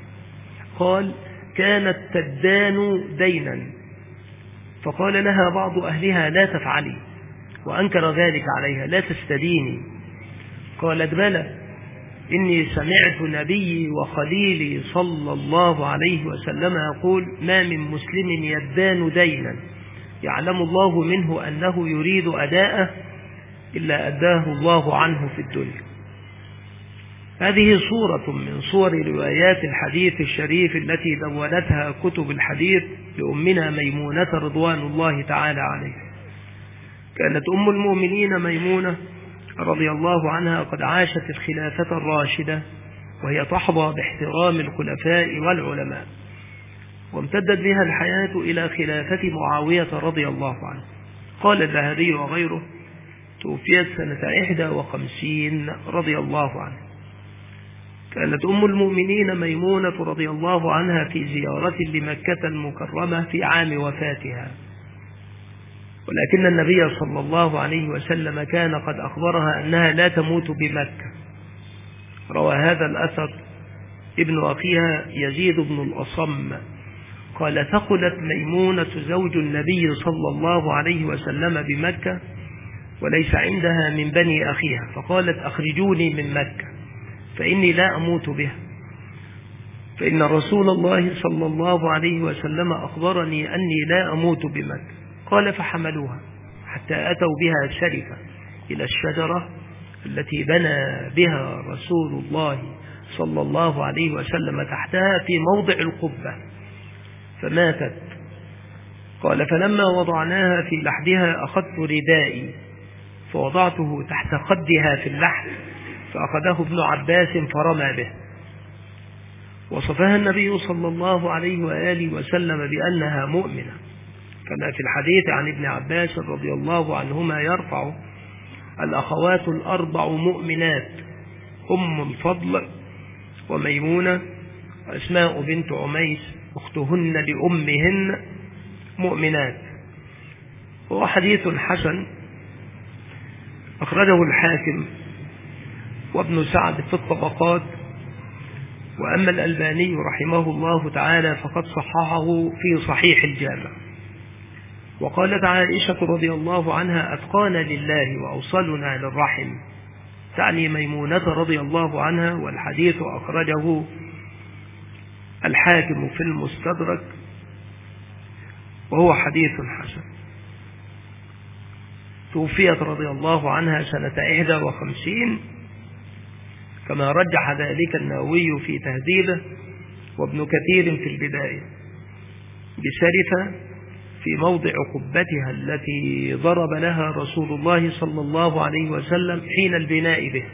قال كانت تدان دينا فقال لها بعض أهلها لا تفعلي وأنكر ذلك عليها لا تستديني. قالت بلى إني سمعت نبي وخليلي صلى الله عليه وسلم يقول ما من مسلم يدان دينا يعلم الله منه أنه يريد أداءه إلا أداه الله عنه في الدنيا. هذه صورة من صور روايات الحديث الشريف التي دونتها كتب الحديث لأمنا ميمونة رضوان الله تعالى عليها. كانت أم المؤمنين ميمونة رضي الله عنها قد عاشت الخلافة الراشدة وهي تحظى باحترام الخلفاء والعلماء، وامتدت بها الحياة إلى خلافة معاوية رضي الله عنه. قال الذهبي وغيره توفيت سنة إحدى وخمسين رضي الله عنه. كانت أم المؤمنين ميمونة رضي الله عنها في زيارة لمكة المكرمة في عام وفاتها، ولكن النبي صلى الله عليه وسلم كان قد أخبرها أنها لا تموت بمكة. روى هذا الأثر ابن أخيها يزيد بن الأصم قال ثقلت ميمونة زوج النبي صلى الله عليه وسلم بمكة وليس عندها من بني أخيها، فقالت أخرجوني من مكة فإني لا أموت بها، فإن رسول الله صلى الله عليه وسلم أخبرني أني لا أموت بمكة. قال فحملوها حتى أتوا بها شرفة إلى الشجرة التي بنى بها رسول الله صلى الله عليه وسلم تحتها في موضع القبة فماتت. قال فلما وضعناها في لحدها أخذت ردائي فوضعته تحت خدها في اللحد فأخذه ابن عباس فرمى به. وصفها النبي صلى الله عليه وآله وسلم بأنها مؤمنة، كما في الحديث عن ابن عباس رضي الله عنهما يرفع الأخوات الأربع مؤمنات أم الفضل وميمونة وأسماء بنت عميس أختهن لأمهن مؤمنات. هو حديث حسن أخرجه الحاكم وابن سعد في الطبقات، وأما الألباني رحمه الله تعالى فقد صححه في صحيح الجامع. وقالت عائشة رضي الله عنها أتقانا لله وأوصلنا للرحم، تعني ميمونة رضي الله عنها، والحديث أخرجه الحاكم في المستدرك وهو حديث حسن. توفيت رضي الله عنها سنة إحدى وخمسين كما رجح ذلك النووي في تهذيبه وابن كثير في البداية بسرفة في موضع قبتها التي ضرب لها رسول الله صلى الله عليه وسلم حين البناء به،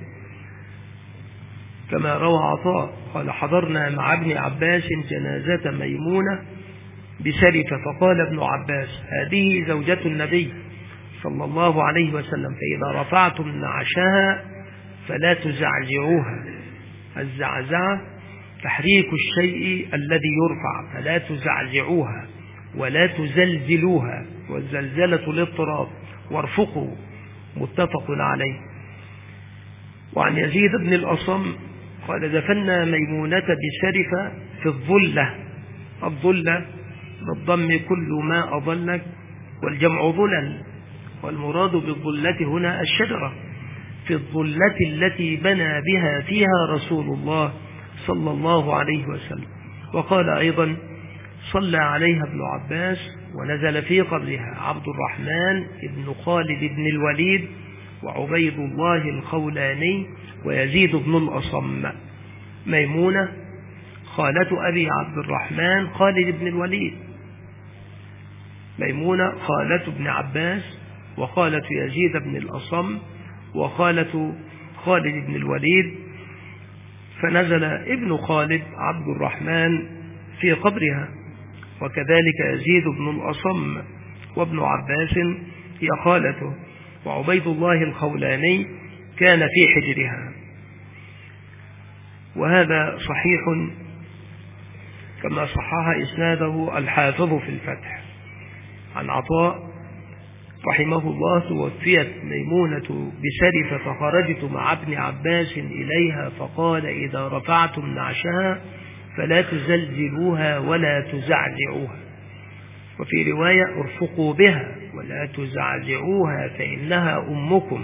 كما روى عطاء قال حضرنا مع ابن عباس جنازة ميمونة بسرفة فقال ابن عباس هذه زوجة النبي صلى الله عليه وسلم، فإذا رفعتم نعشها فلا تزعزعوها. الزعزعة تحريك الشيء الذي يرفع، فلا تزعزعوها ولا تزلزلوها، والزلزلة الاضطراب. وارفقوا، متفق عليه. وعن يزيد بن الأصم قال دفنا ميمونة بسرفة في الظلة. الظلة بالضم كل ما أظلك، والجمع ظلل، والمراد بالظلة هنا الشجرة، في الظلة التي بنى بها فيها رسول الله صلى الله عليه وسلم. وقال أيضا صلى عليها ابن عباس ونزل في قبرها عبد الرحمن بن خالد بن الوليد وعبيد الله الخولاني ويزيد بن الأصم. ميمونة خالة أبي عبد الرحمن خالد بن الوليد، ميمونة خالة ابن عباس وخالة يزيد بن الأصم وخالة خالد بن الوليد. فنزل ابن خالد عبد الرحمن في قبرها، وكذلك يزيد بن الأصم وابن عباس هي خالته، وعبيد الله الخولاني كان في حجرها. وهذا صحيح كما صحح إسناده الحافظ في الفتح عن عطاء رحمه الله: توفيت ميمونة بسرفة فخرجت مع ابن عباس إليها فقال إذا رفعتم نعشها فلا تزلزلوها ولا تزعزعوها. وفي رواية ارفقوا بها ولا تزعزعوها فإنها أمكم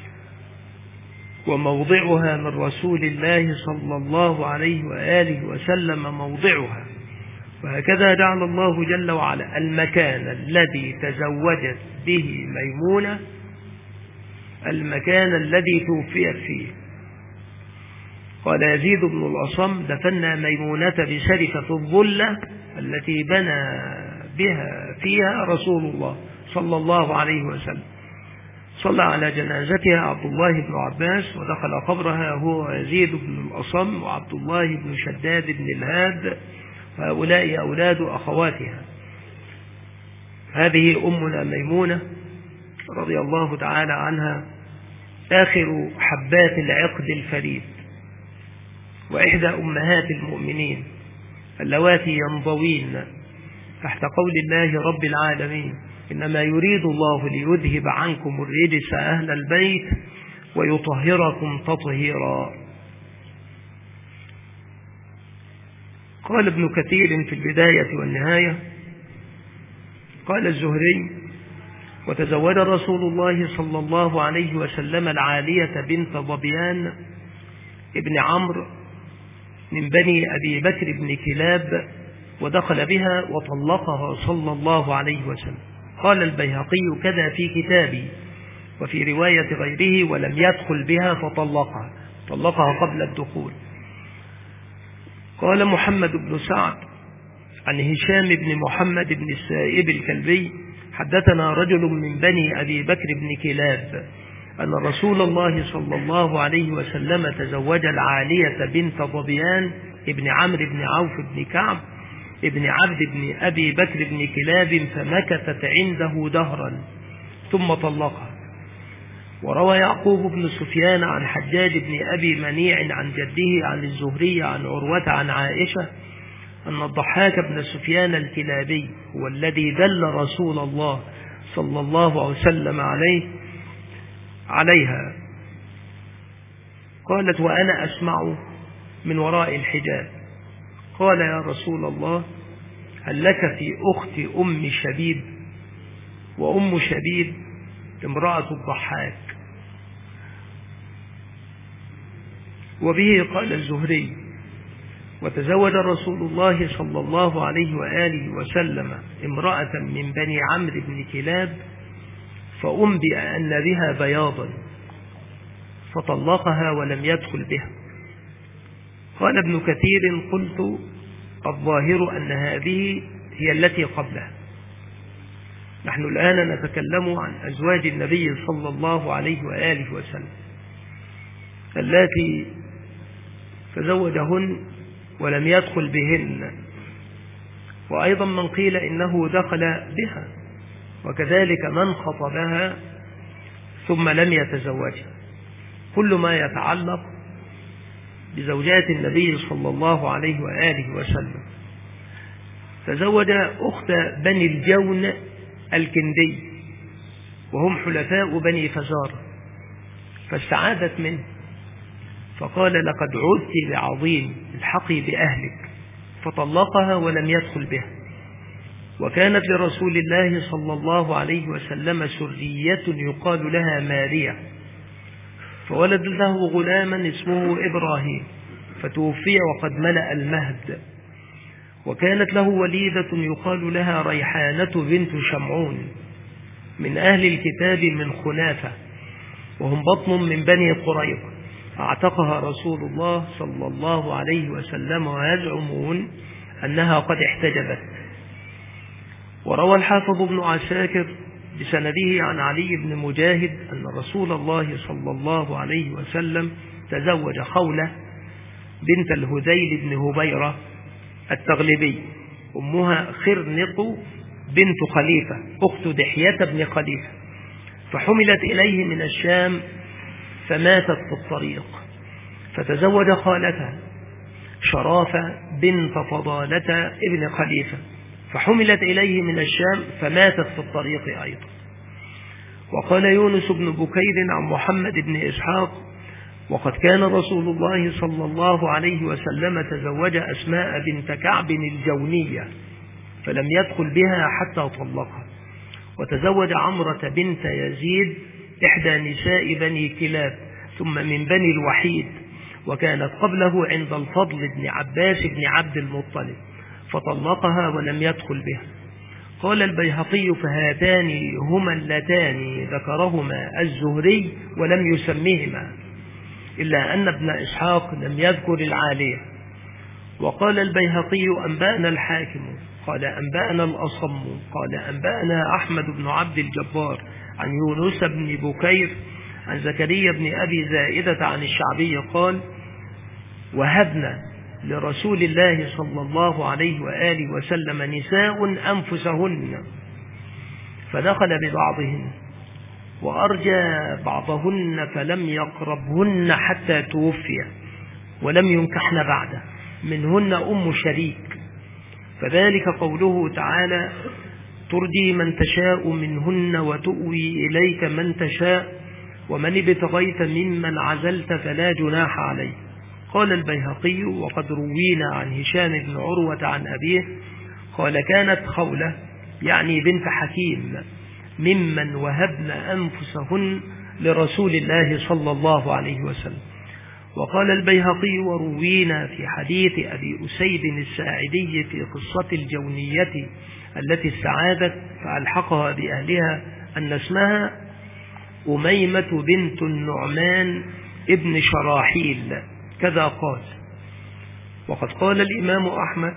وموضعها من رسول الله صلى الله عليه وآله وسلم موضعها. وهكذا جعل الله جل وعلا المكان الذي تزوجت به ميمونة المكان الذي توفيت فيه. قال يزيد بن الأصم دفنا ميمونة بسرفة الظلة التي بنى بها فيها رسول الله صلى الله عليه وسلم. صلى على جنازتها عبد الله بن عباس ودخل قبرها هو يزيد بن الأصم وعبد الله بن شداد بن الهاد، وهؤلاء أولاد أخواتها. هذه أمنا ميمونة رضي الله تعالى عنها آخر حبات العقد الفريد، وإحدى أمهات المؤمنين اللواتي ينضوين تحت قول الله رب العالمين: إنما يريد الله ليذهب عنكم الرجس أهل البيت ويطهركم تطهيرا. قال ابن كثير في البداية والنهاية قال الزهري: وتزوج رسول الله صلى الله عليه وسلم العالية بنت ظبيان ابن عمرو من بني أبي بكر بن كلاب ودخل بها وطلقها صلى الله عليه وسلم. قال البيهقي كذا في كتابي، وفي رواية غيره: ولم يدخل بها فطلقها، طلقها قبل الدخول. قال محمد بن سعد عن هشام بن محمد بن السائب الكلبي: حدثنا رجل من بني أبي بكر بن كلاب أن رسول الله صلى الله عليه وسلم تزوج العالية بنت ظبيان ابن عمرو بن عوف بن كعب ابن عبد بن أبي بكر بن كلاب فمكثت عنده دهرا ثم طلقها. وروى يعقوب بن سفيان عن حجاج بن أبي منيع عن جده عن الزهري عن عروة عن عائشة أن الضحاك بن سفيان الكلابي هو الذي دل رسول الله صلى الله عليه وسلم عليه عليها. قالت: وأنا أسمع من وراء الحجاب. قال: يا رسول الله، هل لك في أخت أم شبيب؟ وأم شبيب امرأة الضحاك. وبه قال الزهري: وتزوج رسول الله صلى الله عليه وآله وسلم امرأة من بني عمرو بن كلاب فأنبئ أن بها بياضا فطلقها ولم يدخل بها. قال ابن كثير: قلت الظاهر أن هذه هي التي قبلها. نحن الآن نتكلم عن أزواج النبي صلى الله عليه وآله وسلم التي تزوجهن ولم يدخل بهن، وأيضا من قيل إنه دخل بها، وكذلك من خطبها ثم لم يتزوجها. كل ما يتعلق بزوجات النبي صلى الله عليه وآله وسلم. تزوج أخت بني الجون الكندي، وهم حلفاء بني فزارة، فاستعاذت منه فقال: لقد عذت بعظيم، الحقي بأهلك، فطلقها ولم يدخل بها. وكانت لرسول الله صلى الله عليه وسلم سرية يقال لها ماريا، فولد له غلاما اسمه إبراهيم، فتوفي وقد ملأ المهد. وكانت له وليدة يقال لها ريحانة بنت شمعون من أهل الكتاب من خنافة، وهم بطن من بني قريظة، اعتقها رسول الله صلى الله عليه وسلم، ويزعمون أنها قد احتجبت. وروى الحافظ ابن عساكر بسنده عن علي بن مجاهد أن رسول الله صلى الله عليه وسلم تزوج خولة بنت الهذيل بن هبيرة التغلبي، أمها خرنق بنت خليفة أخت دحية بن خليفة، فحملت إليه من الشام فماتت في الطريق، فتزوج خالتها شرافة بنت فضالة ابن خليفة، فحملت إليه من الشام فماتت في الطريق أيضا. وقال يونس بن بكير عن محمد بن إسحاق: وقد كان رسول الله صلى الله عليه وسلم تزوج أسماء بنت كعب الجونية فلم يدخل بها حتى طلقها. وتزوج عمرة بنت يزيد إحدى نساء بني كلاب ثم من بني الوحيد، وكانت قبله عند الفضل بن عباس بن عبد المطلب، فطلقها ولم يدخل بها. قال البيهقي: فهاتان هما اللتان ذكرهما الزهري ولم يسمهما، إلا أن ابن إسحاق لم يذكر العالية. وقال البيهقي: أنبأنا الحاكم قال أنبأنا الأصم قال أنبأنا أحمد بن عبد الجبار عن يونس بن بكير عن زكريا بن أبي زائدة عن الشعبي قال: وهبنا لرسول الله صلى الله عليه وآله وسلم نساء أنفسهن، فدخل ببعضهن وأرجى بعضهن فلم يقربهن حتى توفي، ولم ينكحن بعده، منهن أم شريك. فذلك قوله تعالى: ترجي من تشاء منهن وتؤوي إليك من تشاء ومن ابتغيت ممن عزلت فلا جناح عليه. قال البيهقي: وقد روينا عن هشام بن عروة عن أبيه قال: كانت خولة يعني بنت حكيم ممن وهبن أنفسهن لرسول الله صلى الله عليه وسلم. وقال البيهقي: وروينا في حديث أبي أسيد الساعدي في قصة الجونية التي استعاذت فألحقها بأهلها أن اسمها أميمة بنت النعمان ابن شراحيل، كذا قال. وقد قال الإمام أحمد: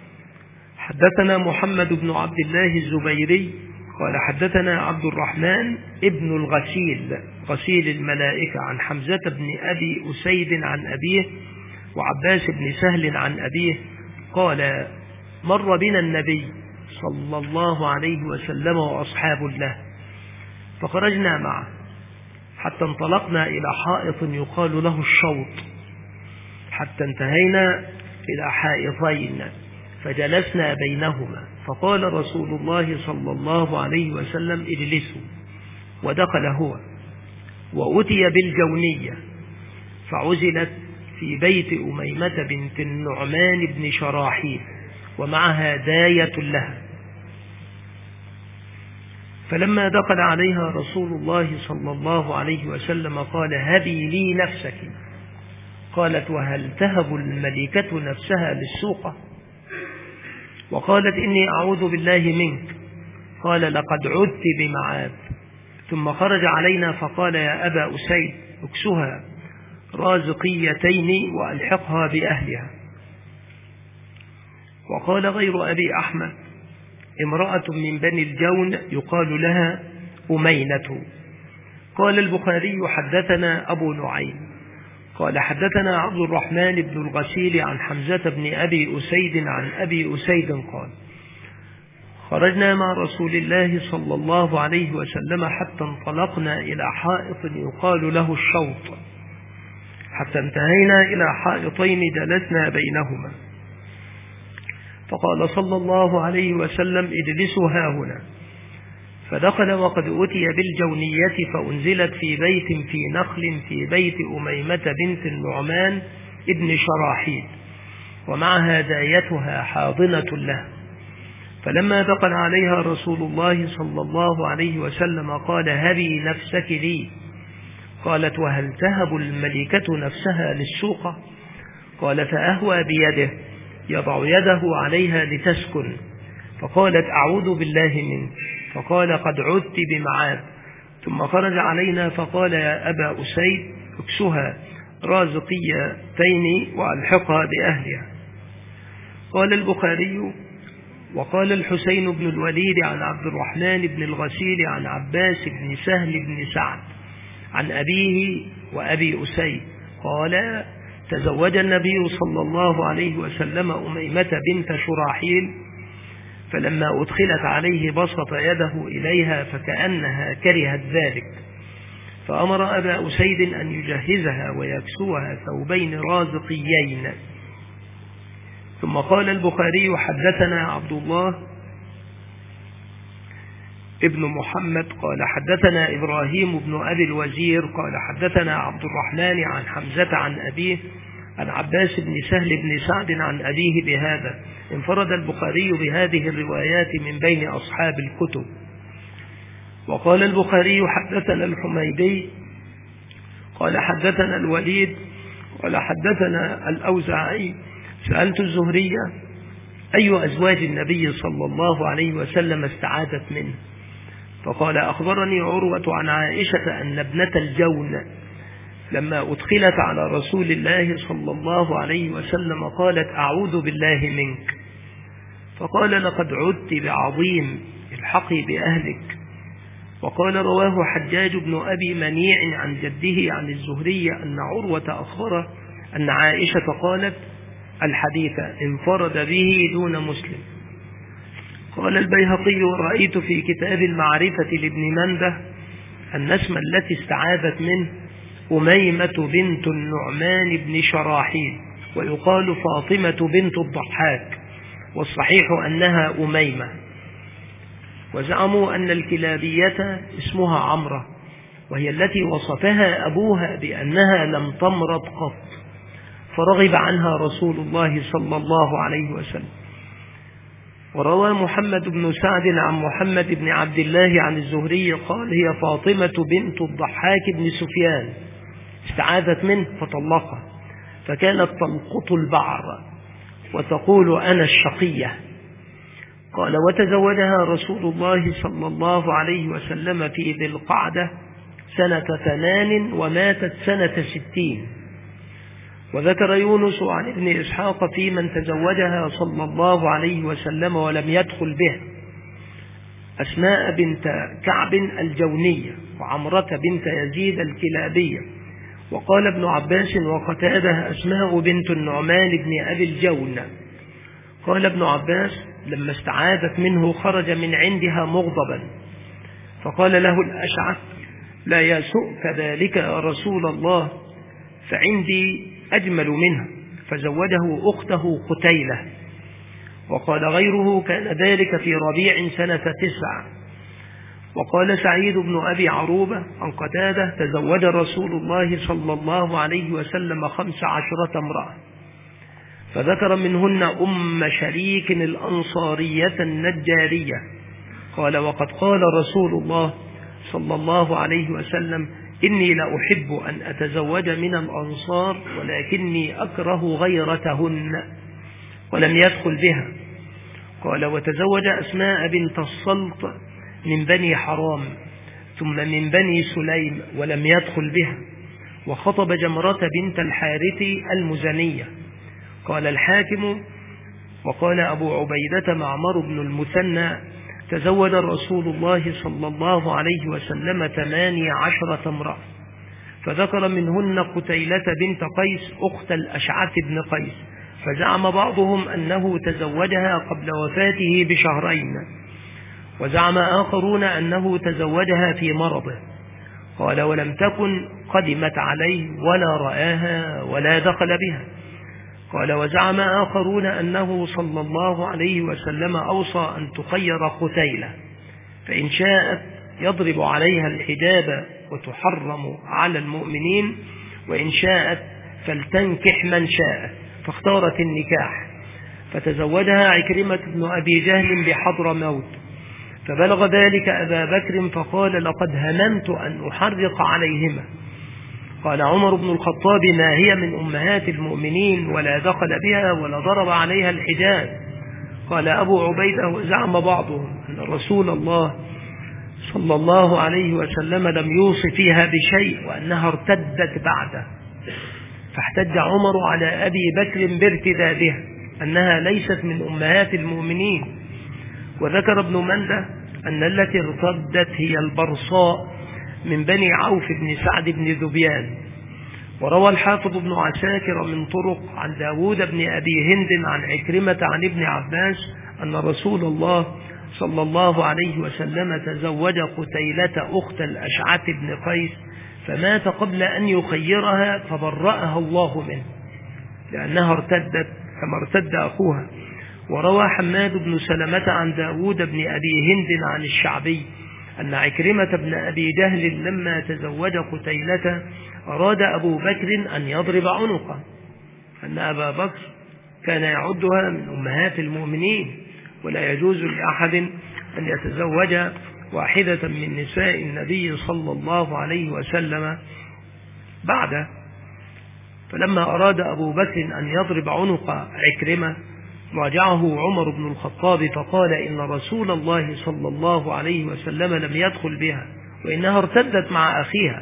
حدثنا محمد بن عبد الله الزبيري قال حدثنا عبد الرحمن ابن الغسيل غسيل الملائكة عن حمزة بن أبي أسيد عن أبيه وعباس بن سهل عن أبيه قال: مر بنا النبي صلى الله عليه وسلم وأصحاب له، فخرجنا معه حتى انطلقنا إلى حائط يقال له الشوط، حتى انتهينا إلى حائطين فجلسنا بينهما، فقال رسول الله صلى الله عليه وسلم: اجلسوا. ودخل هو وأتي بالجونية فعزلت في بيت أميمة بنت النعمان بن شراحيل ومعها داية لها. فلما دخل عليها رسول الله صلى الله عليه وسلم قال: هبي لي نفسك. قالت: وهل تهب الملكة نفسها للسوقة؟ وقالت: إني أعوذ بالله منك. قال: لقد عدت بمعاد. ثم خرج علينا فقال: يا أبا أسيد اكسها رازقيتين وألحقها بأهلها. وقال غير أبي أحمد: امرأة من بني الجون يقال لها أمينة. قال البخاري: حدثنا أبو نعيم قال حدثنا عبد الرحمن بن الغسيل عن حمزة بن أبي أسيد عن أبي أسيد قال: خرجنا مع رسول الله صلى الله عليه وسلم حتى انطلقنا إلى حائط يقال له الشوط، حتى انتهينا إلى حائطين جلسنا بينهما، فقال صلى الله عليه وسلم: اجلسوا هاهنا. فدخل وقد أتي بالجونية فأنزلت في بيت في نخل في بيت أميمة بنت النعمان ابن شراحيل، ومعها دايتها حاضنة له. فلما دخل عليها رسول الله صلى الله عليه وسلم قال: هبي نفسك لي. قالت: وهل تهب الملكة نفسها للسوق؟ قال: فأهوى بيده يضع يده عليها لتسكن. فقالت: أعوذ بالله منك. فقال: قد عدت بمعاد. ثم خرج علينا فقال: يا أبا أسيد اكسها رازقيتين وألحقها بأهلها. قال البخاري: وقال الحسين بن الوليد عن عبد الرحمن بن الغسيل عن عباس بن سهل بن سعد عن أبيه وأبي أسيد قال: تزوج النبي صلى الله عليه وسلم أميمة بنت شراحيل، فلما أدخلت عليه بسط يده إليها فكأنها كرهت ذلك، فأمر أبا أسيد أن يجهزها ويكسوها ثوبين رازقيين. ثم قال البخاري: حدثنا عبد الله ابن محمد قال حدثنا إبراهيم بن أبي الوزير قال حدثنا عبد الرحمن عن حمزة عن أبيه عن عباس بن سهل بن سعد عن أبيه بهذا. انفرد البخاري بهذه الروايات من بين أصحاب الكتب. وقال البخاري: حدثنا الحميدي قال حدثنا الوليد قال حدثنا الأوزاعي سألت الزهرية: أي أزواج النبي صلى الله عليه وسلم استعاذت منه؟ فقال: أخبرني عروة عن عائشة أن ابنة الجون لما أدخلت على رسول الله صلى الله عليه وسلم قالت: أعوذ بالله منك. فقال: لقد عدت بعظيم، الحقي بأهلك. وقال: رواه حجاج بن أبي منيع عن جده عن الزهري أن عروة أخبره أن عائشة قالت: الحديث انفرد به دون مسلم. قال البيهقي: رأيت في كتاب المعرفة لابن منده أن اسم التي استعاذت منه أميمة بنت النعمان بن شراحيل، ويقال فاطمة بنت الضحاك، والصحيح أنها أميمة. وزعموا أن الكلابية اسمها عمرة، وهي التي وصفها أبوها بأنها لم تمرض قط، فرغب عنها رسول الله صلى الله عليه وسلم. وروى محمد بن سعد عن محمد بن عبد الله عن الزهري قال: هي فاطمة بنت الضحاك بن سفيان استعاذت منه فطلقها، فكانت تلقط البعر وتقول: أنا الشقية. قال: وتزوجها رسول الله صلى الله عليه وسلم في ذي القعدة سنة ثمان وماتت سنة ستين. وذكر يونس عن ابن إسحاق في من تزوجها صلى الله عليه وسلم ولم يدخل به أسماء بنت كعب الجونية وعمرة بنت يزيد الكلابية. وقال ابن عباس وقتادة: أسماء بنت النعمان بن أبي الجون. قال ابن عباس: لما استعاذت منه خرج من عندها مغضبا، فقال له الأشعث: لا يسؤك ذلك يا رسول الله، فعندي أجمل منها، فزوجه أخته قتيلة. وقال غيره: كان ذلك في ربيع سنة تسع. وقال سعيد بن أبي عروبة عن قتادة: تزوج رسول الله صلى الله عليه وسلم خمس عشرة امرأة، فذكر منهن أم شريك الأنصارية النجارية. قال: وقد قال رسول الله صلى الله عليه وسلم: إني لأحب أن أتزوج من الأنصار ولكني أكره غيرتهن، ولم يدخل بها. قال: وتزوج أسماء بنت الصلت من بني حرام ثم من بني سليم ولم يدخل بها. وخطب جمرة بنت الحارث المزنية. قال الحاكم: وقال أبو عبيدة معمر بن المثنى: تزوج رسول الله صلى الله عليه وسلم ثمانية عشرة امرأة، فذكر منهن قتيلة بنت قيس أخت الأشعث بن قيس، فزعم بعضهم أنه تزوجها قبل وفاته بشهرين، وزعم آخرون أنه تزوجها في مرضه. قال: ولم تكن قدمت عليه ولا رآها ولا دخل بها. قال: وزعم آخرون أنه صلى الله عليه وسلم أوصى أن تخير قتيلة، فإن شاءت يضرب عليها الحجاب وتحرم على المؤمنين، وإن شاءت فلتنكح من شاء، فاختارت النكاح، فتزوجها عكرمة بن أبي جهل بحضر موت، فبلغ ذلك أبا بكر فقال: لقد هممت أن أحرق عليهما. قال عمر بن الخطاب: ما هي من أمهات المؤمنين ولا دخل بها ولا ضرب عليها الحجاب. قال أبو عبيدة: وزعم بعضهم أن رسول الله صلى الله عليه وسلم لم يوص فيها بشيء وأنها ارتدت بعده، فاحتج عمر على أبي بكر بارتدادها أنها ليست من أمهات المؤمنين. وذكر ابن مندة أن التي ارتدت هي البرصاء من بني عوف بن سعد بن ذبيان. وروى الحافظ بن عساكر من طرق عن داود بن أبي هند عن عكرمة عن ابن عباس أن رسول الله صلى الله عليه وسلم تزوج قتيلة أخت الأشعث بن قيس، فمات قبل أن يخيرها فبرأها الله منه لأنها ارتدت كما ارتد أخوها. وروى حماد بن سلمة عن داود بن أبي هند عن الشعبي أن عكرمة بن أبي جهل لما تزوج قتيلة أراد أبو بكر أن يضرب عنقه، أن أبا بكر كان يعدها من أمهات المؤمنين، ولا يجوز لأحد أن يتزوج واحدة من نساء النبي صلى الله عليه وسلم بعده. فلما أراد أبو بكر أن يضرب عنق عكرمة راجعه عمر بن الخطاب فقال: إن رسول الله صلى الله عليه وسلم لم يدخل بها وإنها ارتدت مع أخيها،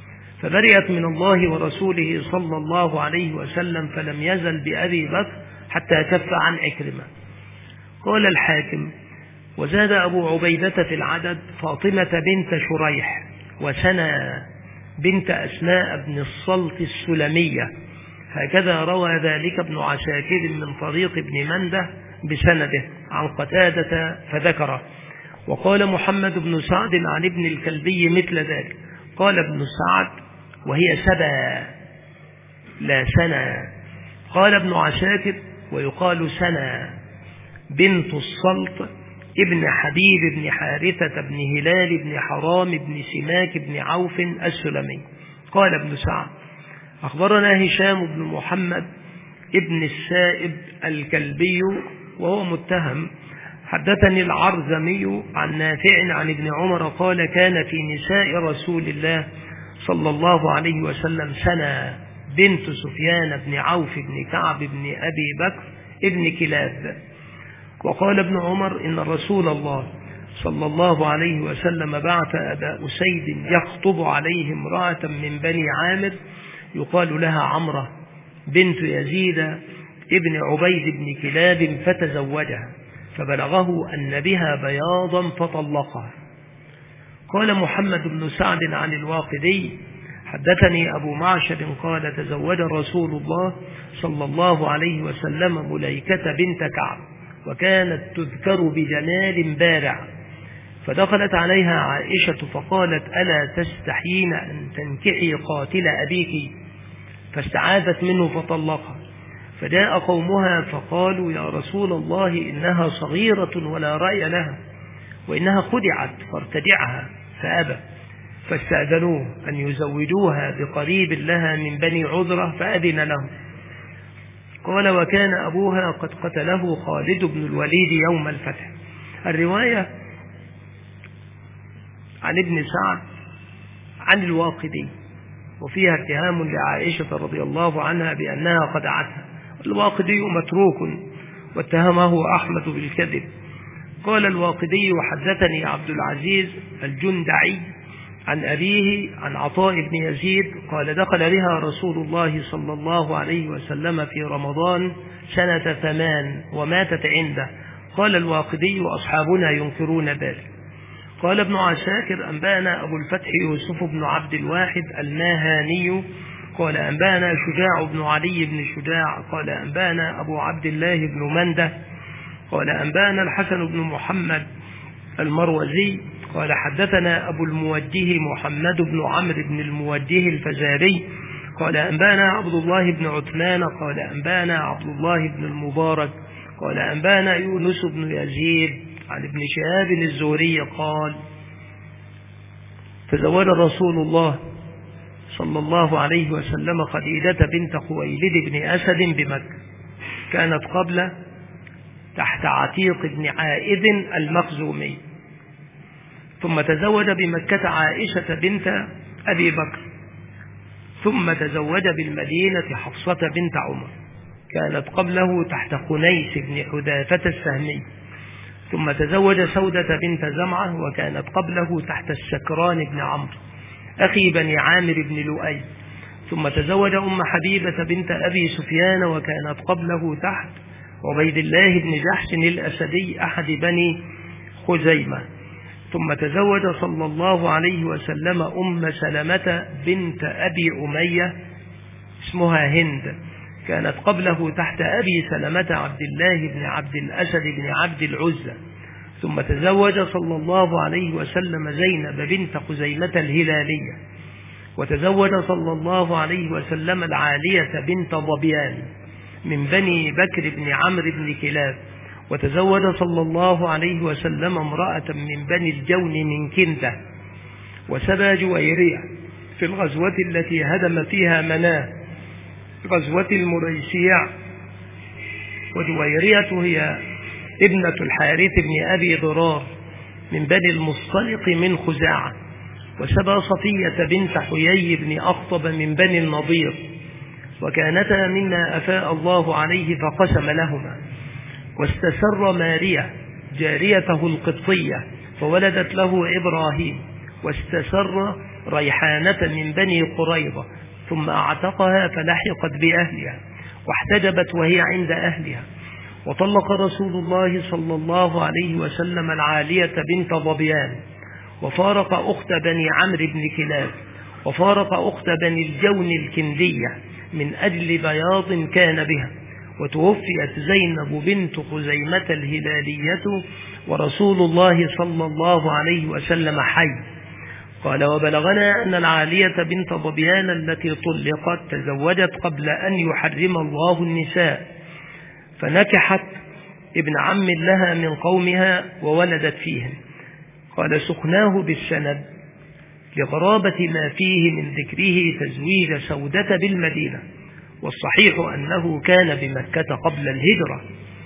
فبرئت من الله ورسوله صلى الله عليه وسلم، فلم يزل بأبي بكر حتى كف عن عكرمة. قال الحاكم: وزاد أبو عبيدة في العدد فاطمة بنت شريح وسنى بنت أسماء بن الصلت السلمية، هكذا روى ذلك ابن عساكر من طريق ابن منده بسنده عن قتادة فذكره. وقال محمد بن سعد عن ابن الكلبي مثل ذلك. قال ابن سعد: وهي سبا لا سنى. قال ابن عساكر: ويقال سنى بنت الصلت ابن حبيب بن حارثة بن هلال بن حرام بن سماك بن عوف السلمي. قال ابن سعد: أخبرنا هشام بن محمد ابن السائب الكلبي وهو متهم، حدثني العرزمي عن نافع عن ابن عمر قال: كان في نساء رسول الله صلى الله عليه وسلم سنى بنت سفيان بن عوف بن كعب بن أبي بكر ابن كلاب. وقال ابن عمر: إن رسول الله صلى الله عليه وسلم بعث أبا أسيد يخطب عليه امرأة من بني عامر يقال لها عمرة بنت يزيد ابن عبيد بن كلاب، فتزوجها فبلغه أن بها بياضا فطلقها. قال محمد بن سعد عن الواقدي: حدثني أبو معشر قال: تزوج رسول الله صلى الله عليه وسلم مليكة بنت كعب، وكانت تذكر بجمال بارع، فدخلت عليها عائشة فقالت: ألا تستحيين أن تنكحي قاتل أبيك؟ فاستعاذت منه فطلقها. فجاء قومها فقالوا: يا رسول الله إنها صغيرة ولا رأي لها، وإنها خدعت فارتدعها، فأبى، فاستأذنوه أن يزوجوها بقريب لها من بني عذرة فأذن له. قال: وكان أبوها قد قتله خالد بن الوليد يوم الفتح. الرواية عن ابن سعد عن الواقدي وفيها اتهام لعائشة رضي الله عنها بأنها خدعتها. الواقدي متروك واتهمه أحمد بالكذب. قال الواقدي: وحدثني عبد العزيز الجندعي عن أبيه عن عطاء بن يزيد قال: دخل بها رسول الله صلى الله عليه وسلم في رمضان سنة ثمان وماتت عنده. قال الواقدي: وأصحابنا ينكرون ذلك. قال ابن عساكر: أنبانا أبو الفتح يوسف بن عبد الواحد الماهاني قال: أنبانا شجاع بن علي بن شجاع قال: أنبانا أبو عبد الله بن منده قال: أنبانا الحسن بن محمد المروزي قال حدثنا أبو الموجه محمد بن عمرو بن الموجه الفزاري قال أنبانا عبد الله بن عثمان قال أنبانا عبد الله بن المبارك قال أنبانا يونس بن يزيد عن ابن شهاب الزهري قال تزوج رسول الله صلى الله عليه وسلم خديجة بنت خويلد بن أسد بمكة، كانت قبل تحت عتيق بن عائذ المخزومي، ثم تزوج بمكة عائشة بنت أبي بكر، ثم تزوج بالمدينة حفصة بنت عمر، كانت قبله تحت خنيس بن حذافة السهمي، ثم تزوج سودة بنت زمعة، وكانت قبله تحت السكران بن عمرو أخي بني عامر بن لؤي، ثم تزوج أم حبيبة بنت أبي سفيان، وكانت قبله تحت عبيد الله بن جحش الأسدي أحد بني خزيمة، ثم تزوج صلى الله عليه وسلم أم سلمة بنت أبي أمية اسمها هند، كانت قبله تحت أبي سلمة عبد الله بن عبد الأسد بن عبد العزة، ثم تزوج صلى الله عليه وسلم زينب بنت خزيمة الهلالية، وتزوج صلى الله عليه وسلم العالية بنت ظبيان من بني بكر بن عمرو بن كلاب، وتزوج صلى الله عليه وسلم امرأة من بني الجون من كندة، وسبى جويرية في الغزوة التي هدم فيها مناه غزوة المريسيع، وجويرية هي ابنة الحارث بن أبي ضرار من بني المصطلق من خزاعة، وسبى صفية بنت حيي بن أخطب من بني النضير، وكانتا مما أفاء الله عليه فقسم لهما، واستسر مارية جاريته القبطية فولدت له إبراهيم، واستسر ريحانة من بني قريظة ثم أعتقها فلحقت بأهلها واحتجبت وهي عند أهلها، وطلق رسول الله صلى الله عليه وسلم العالية بنت ظبيان، وفارق أخت بني عمرو بن كلاب، وفارق أخت بني الجون الكندية من أجل بياض كان بها، وتوفيت زينب بنت خزيمة الهلالية ورسول الله صلى الله عليه وسلم حي. قال وبلغنا أن العالية بنت ظبيان التي طلقت تزوجت قبل أن يحرم الله النساء، فنكحت ابن عم لها من قومها وولدت فيهم. قال سقناه بالسند لغرابة ما فيه من ذكره تزويج سودة بالمدينة، والصحيح أنه كان بمكة قبل الهجرة.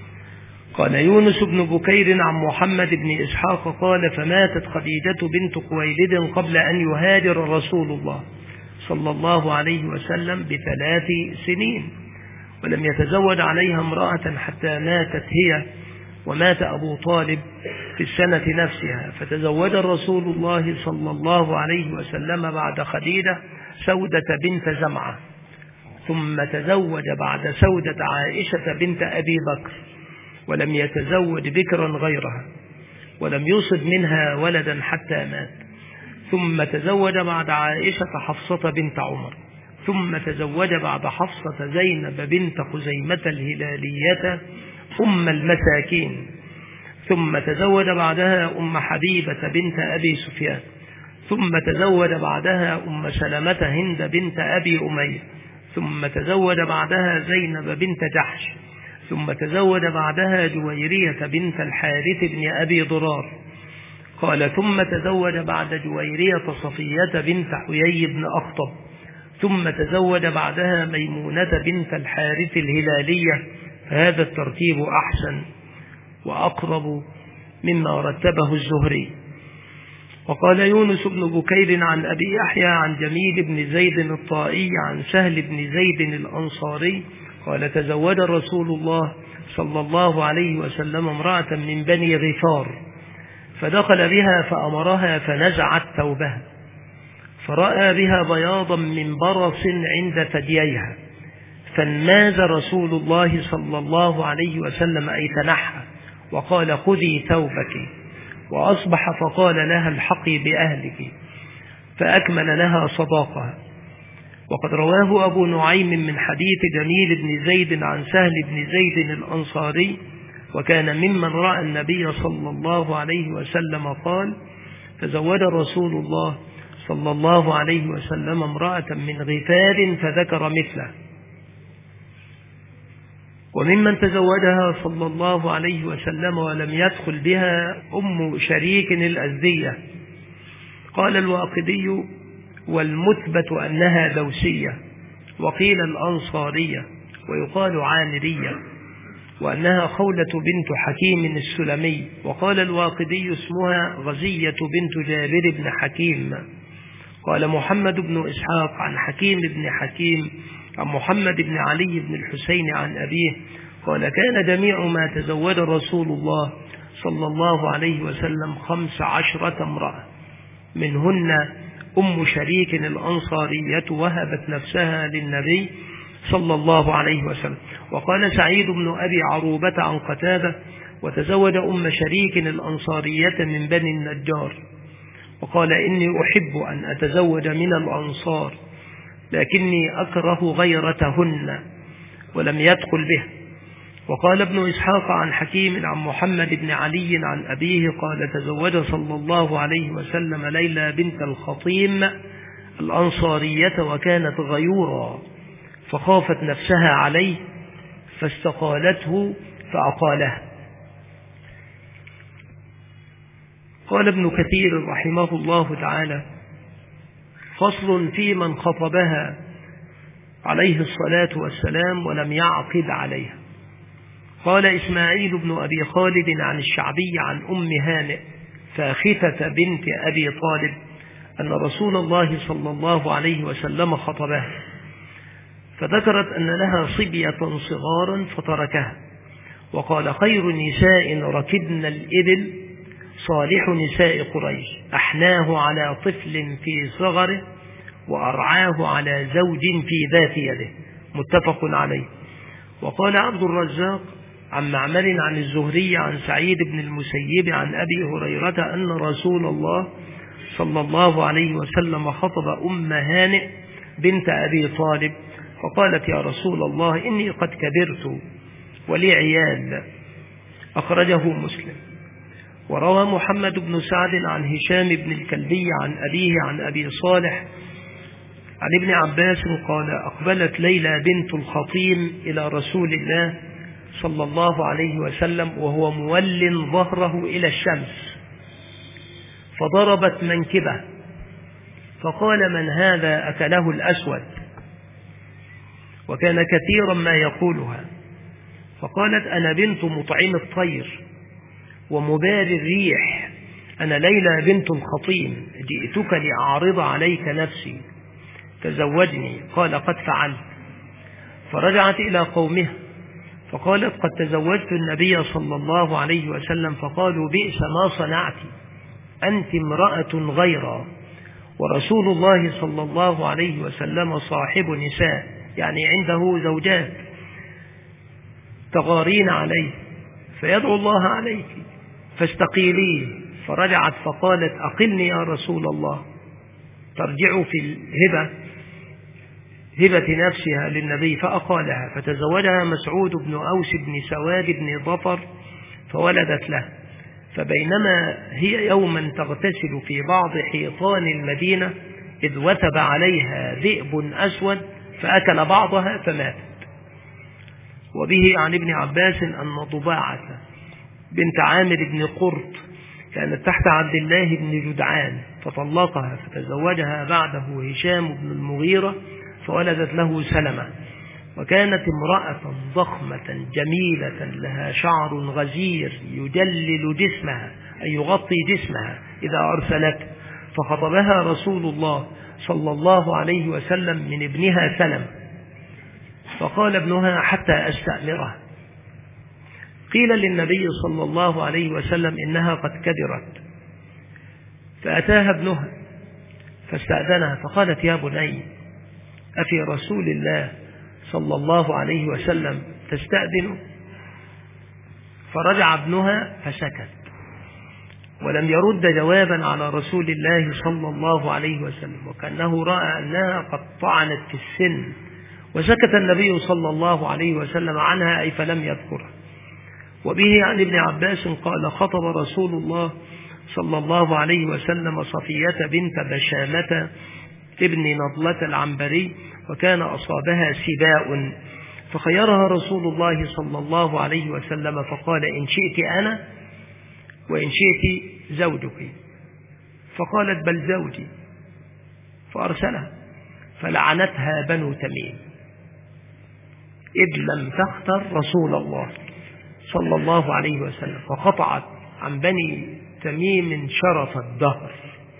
قال يونس بن بكير عن محمد بن إسحاق قال فماتت خديجة بنت خويلد قبل أن يهاجر رسول الله صلى الله عليه وسلم بثلاث سنين، ولم يتزوج عليها امرأة حتى ماتت هي، ومات أبو طالب في السنة نفسها، فتزوج رسول الله صلى الله عليه وسلم بعد خديجة سودة بنت زمعة، ثم تزوج بعد سودة عائشة بنت أبي بكر، ولم يتزوج بكرا غيرها، ولم يصب منها ولدا حتى مات، ثم تزوج بعد عائشة حفصة بنت عمر، ثم تزوج بعد حفصة زينب بنت خزيمة الهلالية أم المساكين، ثم تزوج بعدها أم حبيبة بنت أبي سفيان، ثم تزوج بعدها أم سلمة هند بنت أبي أمية، ثم تزوج بعدها زينب بنت جحش، ثم تزوج بعدها جويرية بنت الحارث بن أبي ضرار. قال ثم تزوج بعد جويرية صفية بنت حيي بن أخطب، ثم تزوج بعدها ميمونة بنت الحارث الهلالية، فهذا الترتيب أحسن وأقرب مما رتبه الزهري. وقال يونس بن بكير عن أبي يحيى عن جميل بن زيد الطائي عن سهل بن زيد الأنصاري قال تزوج رسول الله صلى الله عليه وسلم امرأة من بني غفار، فدخل بها فأمرها فنزعت ثوبها، فرأى بها بياضا من برص عند ثدييها، فانماز رسول الله صلى الله عليه وسلم أي تنحى وقال خذي ثوبك، وأصبح فقال لها الحقي بأهلك، فأكمل لها صداقها. وقد رواه أبو نعيم من حديث جميل بن زيد عن سهل بن زيد الأنصاري، وكان ممن رأى النبي صلى الله عليه وسلم قال تزوج رسول الله صلى الله عليه وسلم امرأة من غفار فذكر مثله. وممن تزوجها صلى الله عليه وسلم ولم يدخل بها أم شريك الأزدية. قال الواقدي: والمثبت أنها دوسية، وقيل الأنصارية، ويقال عامرية، وأنها خولة بنت حكيم السلمي. وقال الواقدي: اسمها غزية بنت جابر بن حكيم. قال محمد بن إسحاق عن حكيم بن حكيم عن محمد بن علي بن الحسين عن أبيه قال: كان جميع ما تزوج رسول الله صلى الله عليه وسلم خمس عشرة امرأة، منهن أم شريك الأنصارية وهبت نفسها للنبي صلى الله عليه وسلم. وقال سعيد بن أبي عروبة عن قتادة: وتزوج أم شريك الأنصارية من بني النجار. وقال: إني أحب أن أتزوج من الأنصار، لكني أكره غيرتهن، ولم يدخل به. وقال ابن إسحاق عن حكيم عن محمد بن علي عن أبيه قال: تزوج صلى الله عليه وسلم ليلى بنت الخطيم الأنصارية، وكانت غيورا فخافت نفسها عليه فاستقالته فأقالها. قال ابن كثير رحمه الله تعالى: فصل في من خطبها عليه الصلاة والسلام ولم يعقد عليها. قال إسماعيل بن أبي خالد عن الشعبي عن أم هانئ فاخفة بنت أبي طالب أن رسول الله صلى الله عليه وسلم خطبها، فذكرت أن لها صبية صغارا فتركها، وقال: خير نساء ركبن الإبل صالح نساء قريش، أحناه على طفل في صغره وأرعاه على زوج في ذات يده، متفق عليه. وقال عبد الرزاق عن معمر عن الزهري عن سعيد بن المسيب عن أبي هريرة أن رسول الله صلى الله عليه وسلم خطب أم هانئ بنت أبي طالب، فقالت: يا رسول الله، إني قد كبرت ولي عيال. أخرجه مسلم. وروى محمد بن سعد عن هشام بن الكلبي عن أبيه عن أبي صالح عن ابن عباس قال: أقبلت ليلى بنت الخطيم إلى رسول الله صلى الله عليه وسلم وهو مول ظهره إلى الشمس، فضربت منكبه، فقال: من هذا أكله الأسود؟ وكان كثيرا ما يقولها. فقالت: أنا بنت مطعم الطير ومباري الريح، أنا ليلى بنت الخطيم، جئتك لأعرض عليك نفسي، تزوجني. قال: قد فعلت. فرجعت إلى قومها فقالت: قد تزوجت النبي صلى الله عليه وسلم. فقالوا: بئس ما صنعت، أنت امرأة غيرا، ورسول الله صلى الله عليه وسلم صاحب نساء، يعني عنده زوجات، تغارين عليه فيدعو الله عليك فاستقيليه. فرجعت فقالت: أقلني يا رسول الله. ترجع في الهبة هبة نفسها للنبي فأقالها، فتزوجها مسعود بن أوس بن سواد بن ظفر فولدت له. فبينما هي يوما تغتسل في بعض حيطان المدينة إذ وثب عليها ذئب أسود فأكل بعضها فماتت. وبه عن ابن عباس أن ضباعة بنت عامر بن قرط كانت تحت عبد الله بن جدعان فطلقها، فتزوجها بعده هشام بن المغيرة فولدت له سلمة. وكانت امرأة ضخمة جميلة لها شعر غزير يجلل جسمها، أي يغطي جسمها إذا أرسلت. فخطبها رسول الله صلى الله عليه وسلم من ابنها سلم، فقال ابنها: حتى أستأمره. قيل للنبي صلى الله عليه وسلم: إنها قد كبرت. فأتاها ابنها فاستأذنها فقالت: يا بني، أفي رسول الله صلى الله عليه وسلم تستأذن؟ فرجع ابنها فسكت ولم يرد جوابا على رسول الله صلى الله عليه وسلم، وكأنه رأى أنها قد طعنت في السن، وسكت النبي صلى الله عليه وسلم عنها، أي فلم يذكرها. وبه عن ابن عباس قال: خطب رسول الله صلى الله عليه وسلم صفية بنت بشامة ابن نضلة العنبري، وكان أصابها سباء، فخيرها رسول الله صلى الله عليه وسلم فقال: إن شئت أنا وإن شئت زوجك. فقالت: بل زوجي. فأرسلها، فلعنتها بنو تميم إذ لم تختر رسول الله صلى الله عليه وسلم، وقطعت عن بني تميم شرف الدهر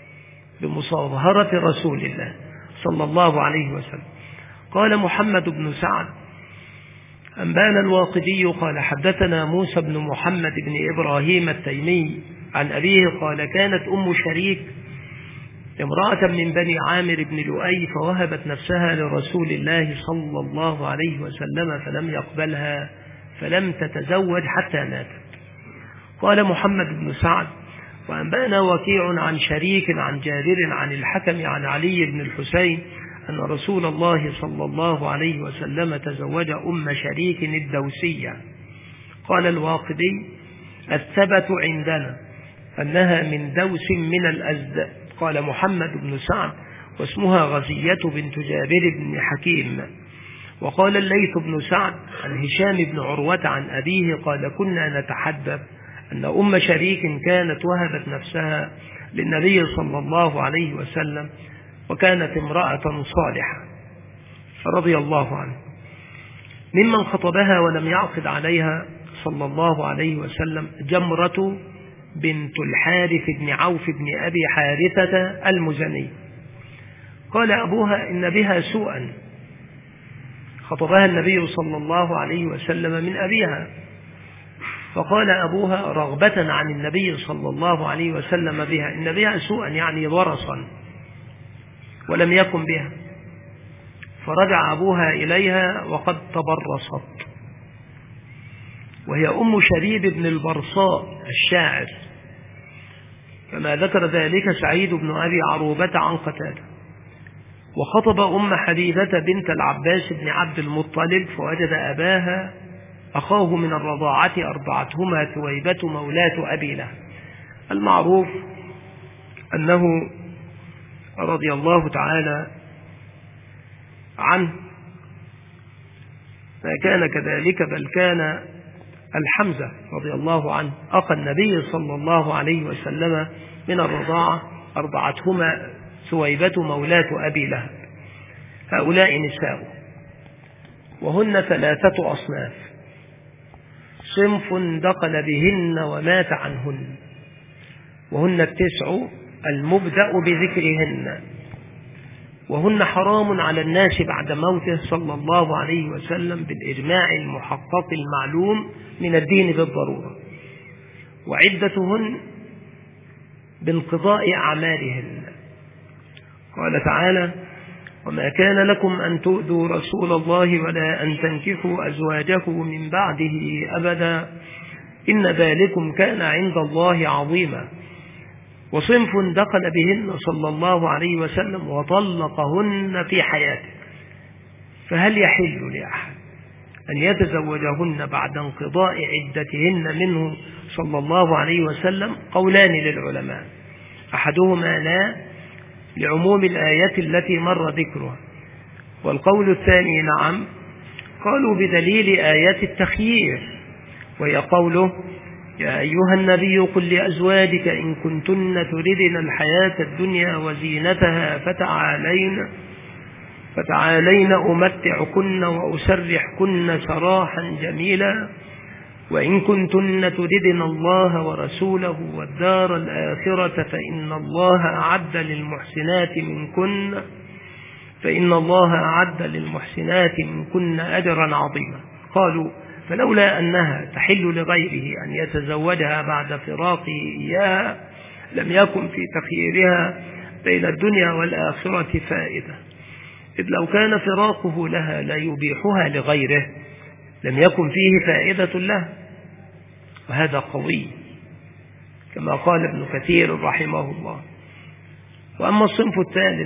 بمصاهرة رسول الله صلى الله عليه وسلم. قال محمد بن سعد: أنبانا الواقدي قال حدثنا موسى بن محمد بن إبراهيم التيمي عن أبيه قال: كانت أم شريك امرأة من بني عامر بن لؤي، فوهبت نفسها لرسول الله صلى الله عليه وسلم فلم يقبلها، فلم تتزوج حتى ماتت. قال محمد بن سعد: وأنبأنا وكيع عن شريك عن جابر عن الحكم عن علي بن الحسين أن رسول الله صلى الله عليه وسلم تزوج أم شريك الدوسية. قال الواقدي: الثبت عندنا أنها من دوس من الأزد. قال محمد بن سعد: واسمها غزية بنت جابر بن حكيم. وقال الليث بن سعد عن هشام بن عروة عن أبيه قال: كنا نتحدث أن أم شريك كانت وهبت نفسها للنبي صلى الله عليه وسلم، وكانت امرأة صالحة رضي الله عنه. ممن خطبها ولم يعقد عليها صلى الله عليه وسلم جمرة بنت الحارث بن عوف بن أبي حارثة المزني. قال أبوها: إن بها سوءا. خطبها النبي صلى الله عليه وسلم من أبيها، فقال أبوها رغبة عن النبي صلى الله عليه وسلم بها: إن بها سوءا يعني ورصا، ولم يكن بها. فرجع أبوها إليها وقد تبرصت، وهي أم شريب بن البرصاء الشاعر، كما ذكر ذلك سعيد بن أبي عروبة عن قتادة. وخطب أم حبيبة بنت العباس بن عبد المطلب، فوجد أباها أخاه من الرضاعة أرضعتهما ثويبة مولاة أبي له. المعروف أنه رضي الله تعالى عنه ما كان كذلك، بل كان الحمزة رضي الله عنه أخ النبي صلى الله عليه وسلم من الرضاعة أرضعتهما ثويبة مولاة أبي لهب. هؤلاء نساء، وهن ثلاثة أصناف: صنف دخل بهن ومات عنهن، وهن التسع المبدأ بذكرهن، وهن حرام على الناس بعد موته صلى الله عليه وسلم بالإجماع المحقق المعلوم من الدين بالضرورة، وعدتهن بانقضاء أعمالهن. قال تعالى: وما كان لكم أن تؤذوا رسول الله ولا أن تنكحوا أزواجه من بعده أبدا إن ذلكم كان عند الله عظيما. وصنف دخل بهن صلى الله عليه وسلم وطلقهن في حياته، فهل يحل لأحد أن يتزوجهن بعد انقضاء عدتهن منه صلى الله عليه وسلم؟ قولان للعلماء: أحدهما لا، لعموم الآية التي مر ذكرها، والقول الثاني نعم، قالوا بدليل آية التخيير، وهي قوله: يا أيها النبي قل لأزواجك إن كنتن تردن الحياة الدنيا وزينتها فتعالين فتعالين أمتعكن وأسرحكن سراحا جميلا وإن كنتن تردن الله ورسوله والدار الآخرة فإن الله أعد للمحسنات منكن فإن الله أعد للمحسنات منكن أجرا عظيما. قالوا: فلولا أنها تحل لغيره أن يتزوجها بعد فراقه إياها لم يكن في تخييرها بين الدنيا والآخرة فائدة، إذ لو كان فراقه لها لا يبيحها لغيره لم يكن فيه فائدة له، وهذا قوي كما قال ابن كثير رحمه الله. وأما الصنف الثالث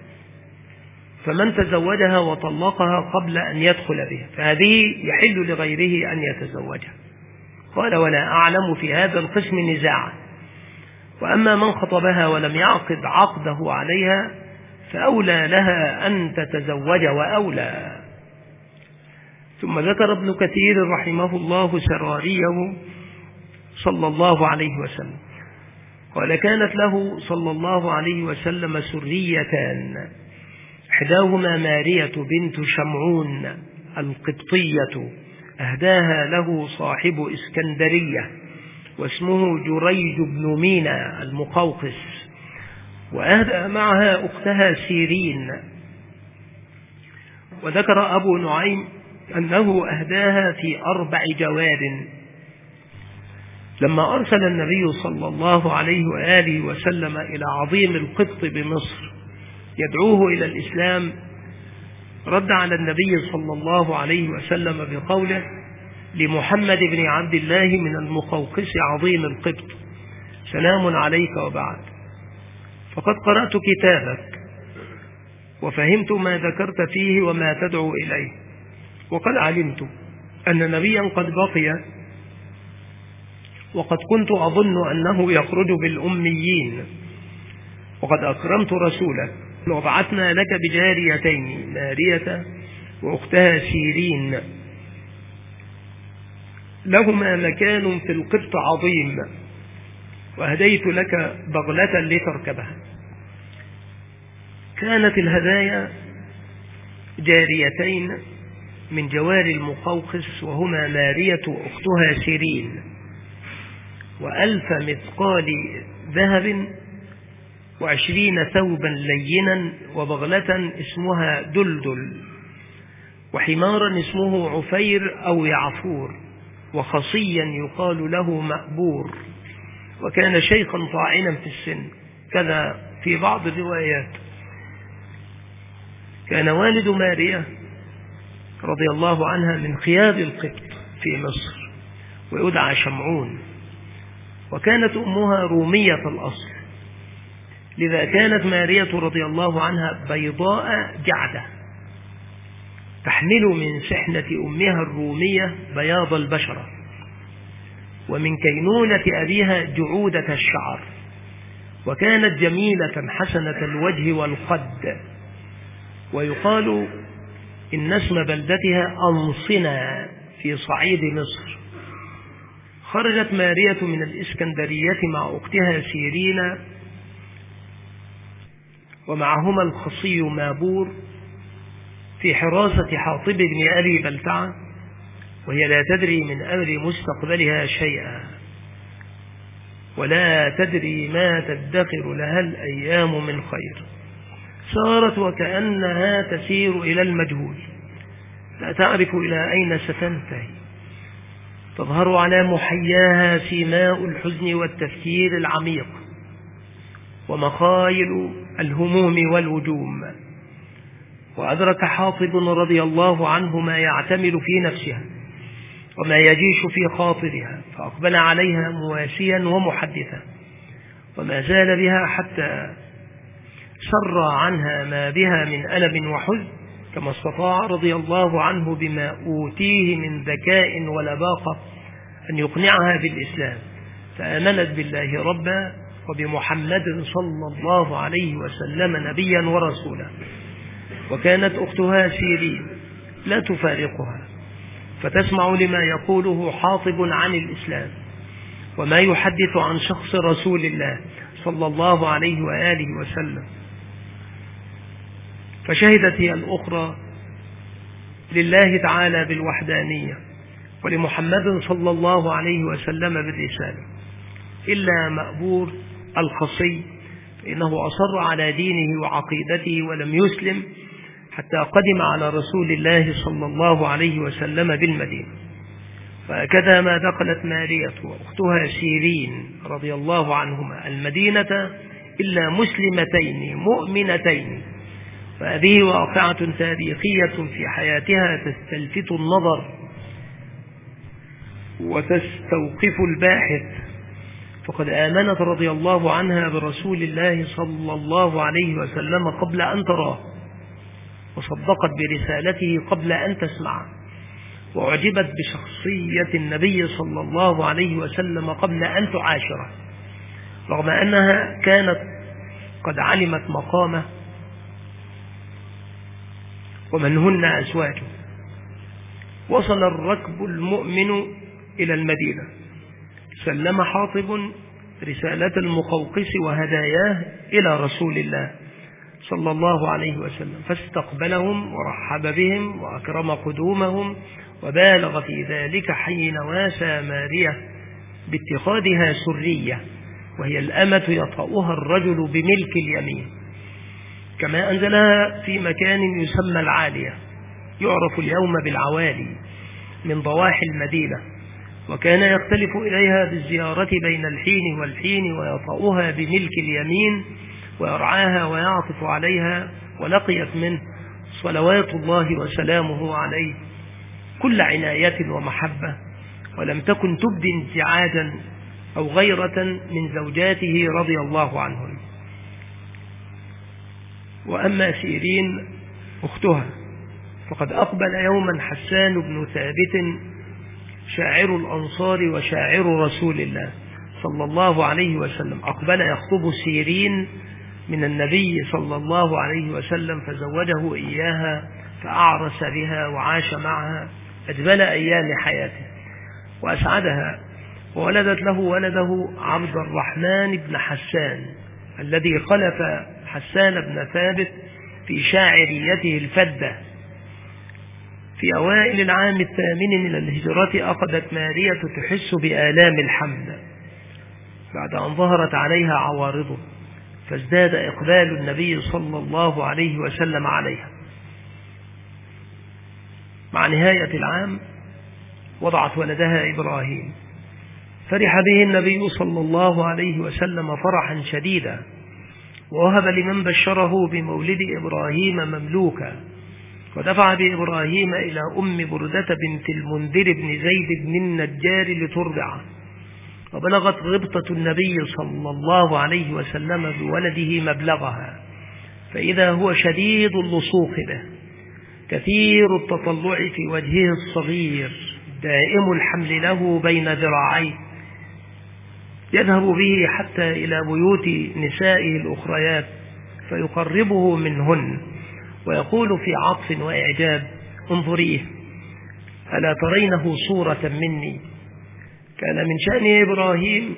فمن تزوجها وطلقها قبل أن يدخل بها فهذه يحل لغيره أن يتزوجها. قال: ولا أعلم في هذا القسم نزاعا، وأما من خطبها ولم يعقد عقده عليها فأولى لها أن تتزوج وأولى. ثم ذكر ابن كثير رحمه الله سراريه صلى الله عليه وسلم قال: كانت له صلى الله عليه وسلم سريتان، إحداهما مارية بنت شمعون القبطية، أهداها له صاحب إسكندرية واسمه جريج بن مينا المقوقس، وأهدى معها أختها سيرين. وذكر أبو نعيم أنه أهداها في أربع جواد. لما أرسل النبي صلى الله عليه وآله وسلم إلى عظيم القبط بمصر يدعوه إلى الإسلام، رد على النبي صلى الله عليه وسلم بقوله لمحمد بن عبد الله من المقوقس عظيم القبط: سلام عليك وبعد، فقد قرأت كتابك وفهمت ما ذكرت فيه وما تدعو إليه، وقد علمت أن نبيا قد بقي، وقد كنت أظن أنه يخرج بالأميين، وقد أكرمت رسولك وبعثنا لك بجاريتين، مارية وأختها سيرين، لهما مكان في القبط عظيم، وهديت لك بغلة لتركبها. كانت الهدايا جاريتين من جوار المقوقس، وهما مارية أختها سيرين، وألف مثقال ذهب، وعشرين ثوبا لينا، وبغلة اسمها دلدل، وحمارا اسمه عفير أو يعفور، وخصيا يقال له مأبور، وكان شيخا طاعنا في السن، كذا في بعض الروايات. كان والد ماريا رضي الله عنها من خيار القبط في مصر، ويدعى شمعون، وكانت أمها رومية الأصل، لذا كانت مارية رضي الله عنها بيضاء جعدة تحمل من سحنة أمها الرومية بياض البشرة، ومن كينونة أبيها جعودة الشعر، وكانت جميلة حسنة الوجه والقد. ويقال إن اسم بلدتها أنصنا في صعيد مصر. خرجت مارية من الإسكندرية مع أختها سيرين، ومعهما الخصي مابور في حراسة حاطب بن أبي بلتعة، وهي لا تدري من أمر مستقبلها شيئا، ولا تدري ما تدخر لها الأيام من خير. صارت وكأنها تسير إلى المجهول، لا تعرف إلى أين ستنتهي. تظهر على محياها سيماء الحزن والتفكير العميق، ومخايل الهموم والوجوم. وأدرك حاطب رضي الله عنه ما يعتمل في نفسها وما يجيش في خاطرها، فأقبل عليها مواسيا ومحدثا، وما زال بها حتى سر عنها ما بها من ألم وحزن، كما استطاع رضي الله عنه بما أوتيه من ذكاء ولباقة أن يقنعها بالإسلام، فآمنت بالله ربا وبمحمد صلى الله عليه وسلم نبيا ورسولا. وكانت أختها سيرين لا تفارقها، فتسمع لما يقوله حاطب عن الإسلام وما يحدث عن شخص رسول الله صلى الله عليه وآله وسلم. فشهدت هي الأخرى لله تعالى بالوحدانية، ولمحمد صلى الله عليه وسلم بالرسالة، إلا مأبور الخصي فإنه أصر على دينه وعقيدته ولم يسلم حتى قدم على رسول الله صلى الله عليه وسلم بالمدينة. فهكذا ما دخلت مارية وأختها سيرين رضي الله عنهما المدينة إلا مسلمتين مؤمنتين. فهذه واقعة تاريخية في حياتها تستلفت النظر وتستوقف الباحث، فقد آمنت رضي الله عنها برسول الله صلى الله عليه وسلم قبل أن تراه، وصدقت برسالته قبل أن تسمعه، وأعجبت بشخصية النبي صلى الله عليه وسلم قبل أن تعاشره، رغم أنها كانت قد علمت مقامه ومن هن أزواجه. وصل الركب المؤمن إلى المدينة، سلم حاطب رسالة المقوقس وهداياه إلى رسول الله صلى الله عليه وسلم، فاستقبلهم ورحب بهم وأكرم قدومهم، وبالغ في ذلك حين واسى مارية باتخاذها سرية، وهي الأمة يطأها الرجل بملك اليمين، كما أنزلها في مكان يسمى العالية، يعرف اليوم بالعوالي، من ضواحي المدينة، وكان يختلف إليها بالزيارة بين الحين والحين، ويطأها بملك اليمين ويرعاها ويعطف عليها، ولقيت منه صلوات الله وسلامه عليه كل عناية ومحبة، ولم تكن تبدي انزعاجا أو غيرة من زوجاته رضي الله عنهم. وأما سيرين أختها فقد أقبل يوما حسان بن ثابت شاعر الأنصار وشاعر رسول الله صلى الله عليه وسلم، أقبل يخطب سيرين من النبي صلى الله عليه وسلم، فزوجه إياها فأعرس بها وعاش معها أجمل أيام حياته وأسعدها، وولدت له ولده عبد الرحمن بن حسان الذي خلف حسان بن ثابت في شاعريته الفدة. في أوائل العام الثامن من الهجرة أخذت مارية تحس بآلام الحمل بعد أن ظهرت عليها عوارضه، فازداد إقبال النبي صلى الله عليه وسلم عليها. مع نهاية العام وضعت ولدها إبراهيم، فرح به النبي صلى الله عليه وسلم فرحا شديدا، ووهب لمن بشره بمولد إبراهيم مملوكا، ودفع بإبراهيم إلى أم بردة بنت المنذر بن زيد بن النجار لترضعه، وبلغت غبطة النبي صلى الله عليه وسلم بولده مبلغها، فإذا هو شديد اللصوق به كثير التطلع في وجهه الصغير دائم الحمل له بين ذراعيه، يذهب به حتى إلى بيوت نسائه الأخريات فيقربه منهن، ويقول في عطف وإعجاب: انظريه، ألا ترينه صورة مني؟ كان من شأن إبراهيم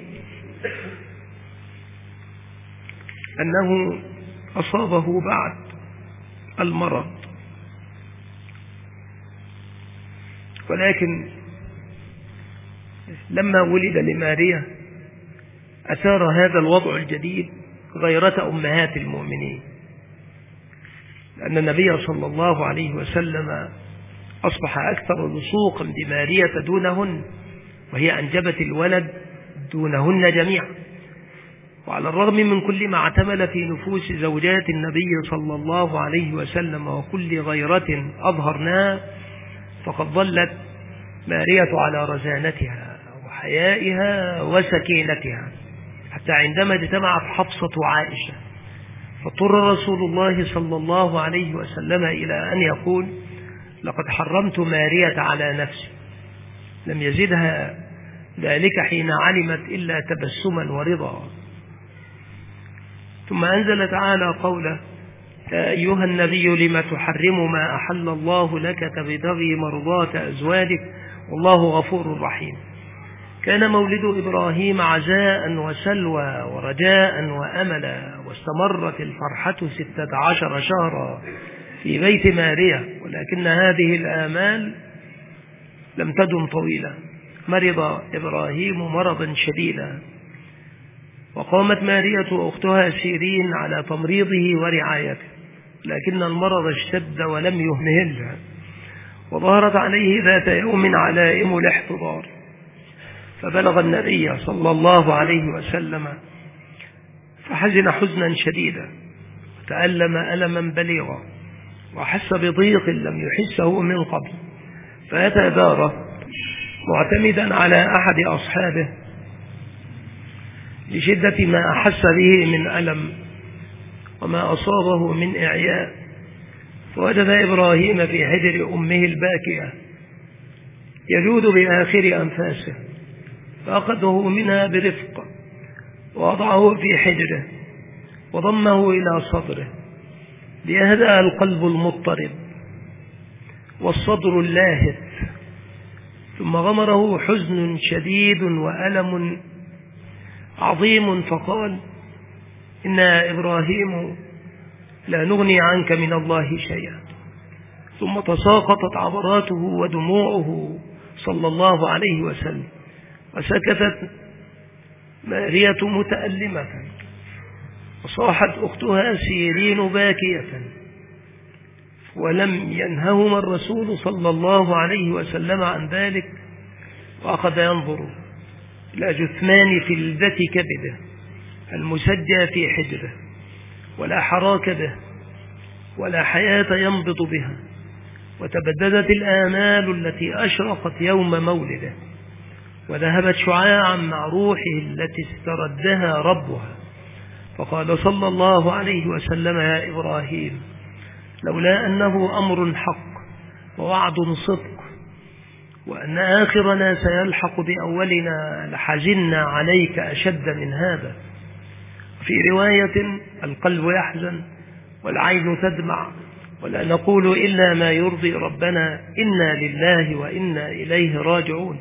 أنه أصابه بعد المرض، ولكن لما ولد لماريا أثار هذا الوضع الجديد غيرة أمهات المؤمنين، لأن النبي صلى الله عليه وسلم أصبح أكثر لصوقا بمارية دونهن، وهي أنجبت الولد دونهن جميعا. وعلى الرغم من كل ما اعتمل في نفوس زوجات النبي صلى الله عليه وسلم وكل غيرة أظهرناها، فقد ظلت مارية على رزانتها وحيائها وسكينتها، حتى عندما اجتمعت حفصة وعائشة فاضطر رسول الله صلى الله عليه وسلم إلى أن يقول: لقد حرمت مارية على نفسي. لم يزدها ذلك حين علمت إلا تبسما ورضا. ثم أنزل تعالى قوله: يا أيها النبي لم تحرم ما أحل الله لك تبتغي مرضات أزواجك والله غفور رحيم. كان مولد إبراهيم عزاء وسلوى ورجاء وأملا، واستمرت الفرحة ستة عشر شهرا في بيت ماريا، ولكن هذه الآمال لم تدم طويلا. مرض إبراهيم مرضا شديدا، وقامت مارية وأختها سيرين على تمريضه ورعايته، لكن المرض اشتد ولم يهملها، وظهرت عليه ذات يوم علائم الاحتضار، فبلغ النبي صلى الله عليه وسلم فحزن حزنا شديدا وتألم ألما بليغا، وحس بضيق لم يحسه من قبل، فأتى داره معتمدا على أحد أصحابه لشدة ما أحس به من ألم وما أصابه من إعياء، فوجد إبراهيم في حجر أمه الباكية يجود بآخر أنفاسه، فأخذه منها برفق ووضعه في حجره وضمه إلى صدره ليهدأ القلب المضطرب والصدر اللاهث. ثم غمره حزن شديد وألم عظيم فقال: إنا إبراهيم لا نغني عنك من الله شيئا. ثم تساقطت عبراته ودموعه صلى الله عليه وسلم، وسكتت مارية متألمة، وصاحت أختها سيرين باكية، ولم ينههما الرسول صلى الله عليه وسلم عن ذلك، وأخذ ينظر إلى جثمان فلذة كبده المسجى في حجره، ولا حراك به ولا حياة ينبض بها، وتبددت الآمال التي أشرقت يوم مولده، وذهبت شعاعا مع روحه التي استردها ربها. فقال صلى الله عليه وسلم: يا إبراهيم، لولا أنه أمر حق ووعد صدق، وأن آخرنا سيلحق بأولنا، لحزنا عليك أشد من هذا. في رواية: القلب يحزن والعين تدمع، ولا نقول إلا ما يرضي ربنا، إنا لله وإنا إليه راجعون.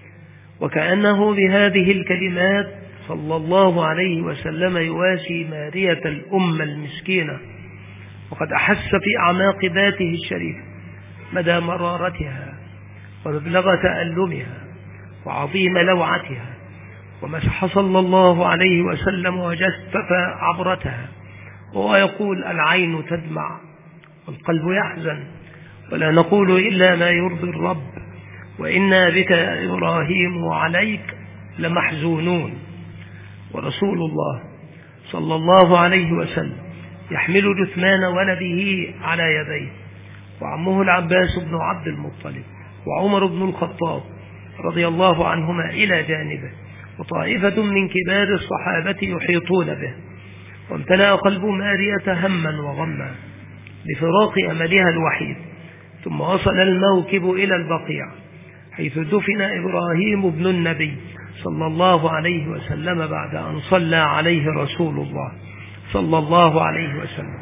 وكأنه بهذه الكلمات صلى الله عليه وسلم يواسي مارية الأمة المسكينة، وقد أحس في أعماق ذاته الشريفة مدى مرارتها ومبلغ تألمها وعظيم لوعتها، ومسح صلى الله عليه وسلم وجفف عبرتها وهو يقول: العين تدمع والقلب يحزن، ولا نقول إلا ما يرضي الرب، وإنا بك يا إبراهيم وعليك لمحزونون. ورسول الله صلى الله عليه وسلم يحمل جثمان ولده على يديه، وعمه العباس بن عبد المطلب وعمر بن الخطاب رضي الله عنهما إلى جانبه، وطائفة من كبار الصحابة يحيطون به. وامتلأ قلب مارية هما وغما لفراق أملها الوحيد. ثم وصل الموكب إلى البقيع، حيث دفن إبراهيم ابن النبي صلى الله عليه وسلم بعد أن صلى عليه رسول الله صلى الله عليه وسلم.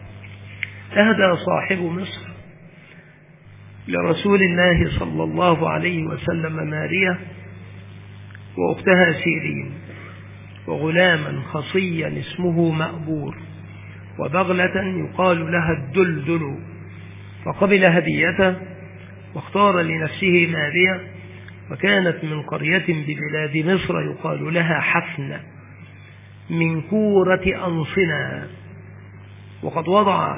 أهدى صاحب مصر لرسول الله صلى الله عليه وسلم مارية وأختها سيرين، وغلاما خصيا اسمه مأبور، وبغلة يقال لها الدلدل. فقبل هديته واختار لنفسه مارية، وكانت من قرية ببلاد مصر يقال لها حفن من كورة أنصنا. وقد وضع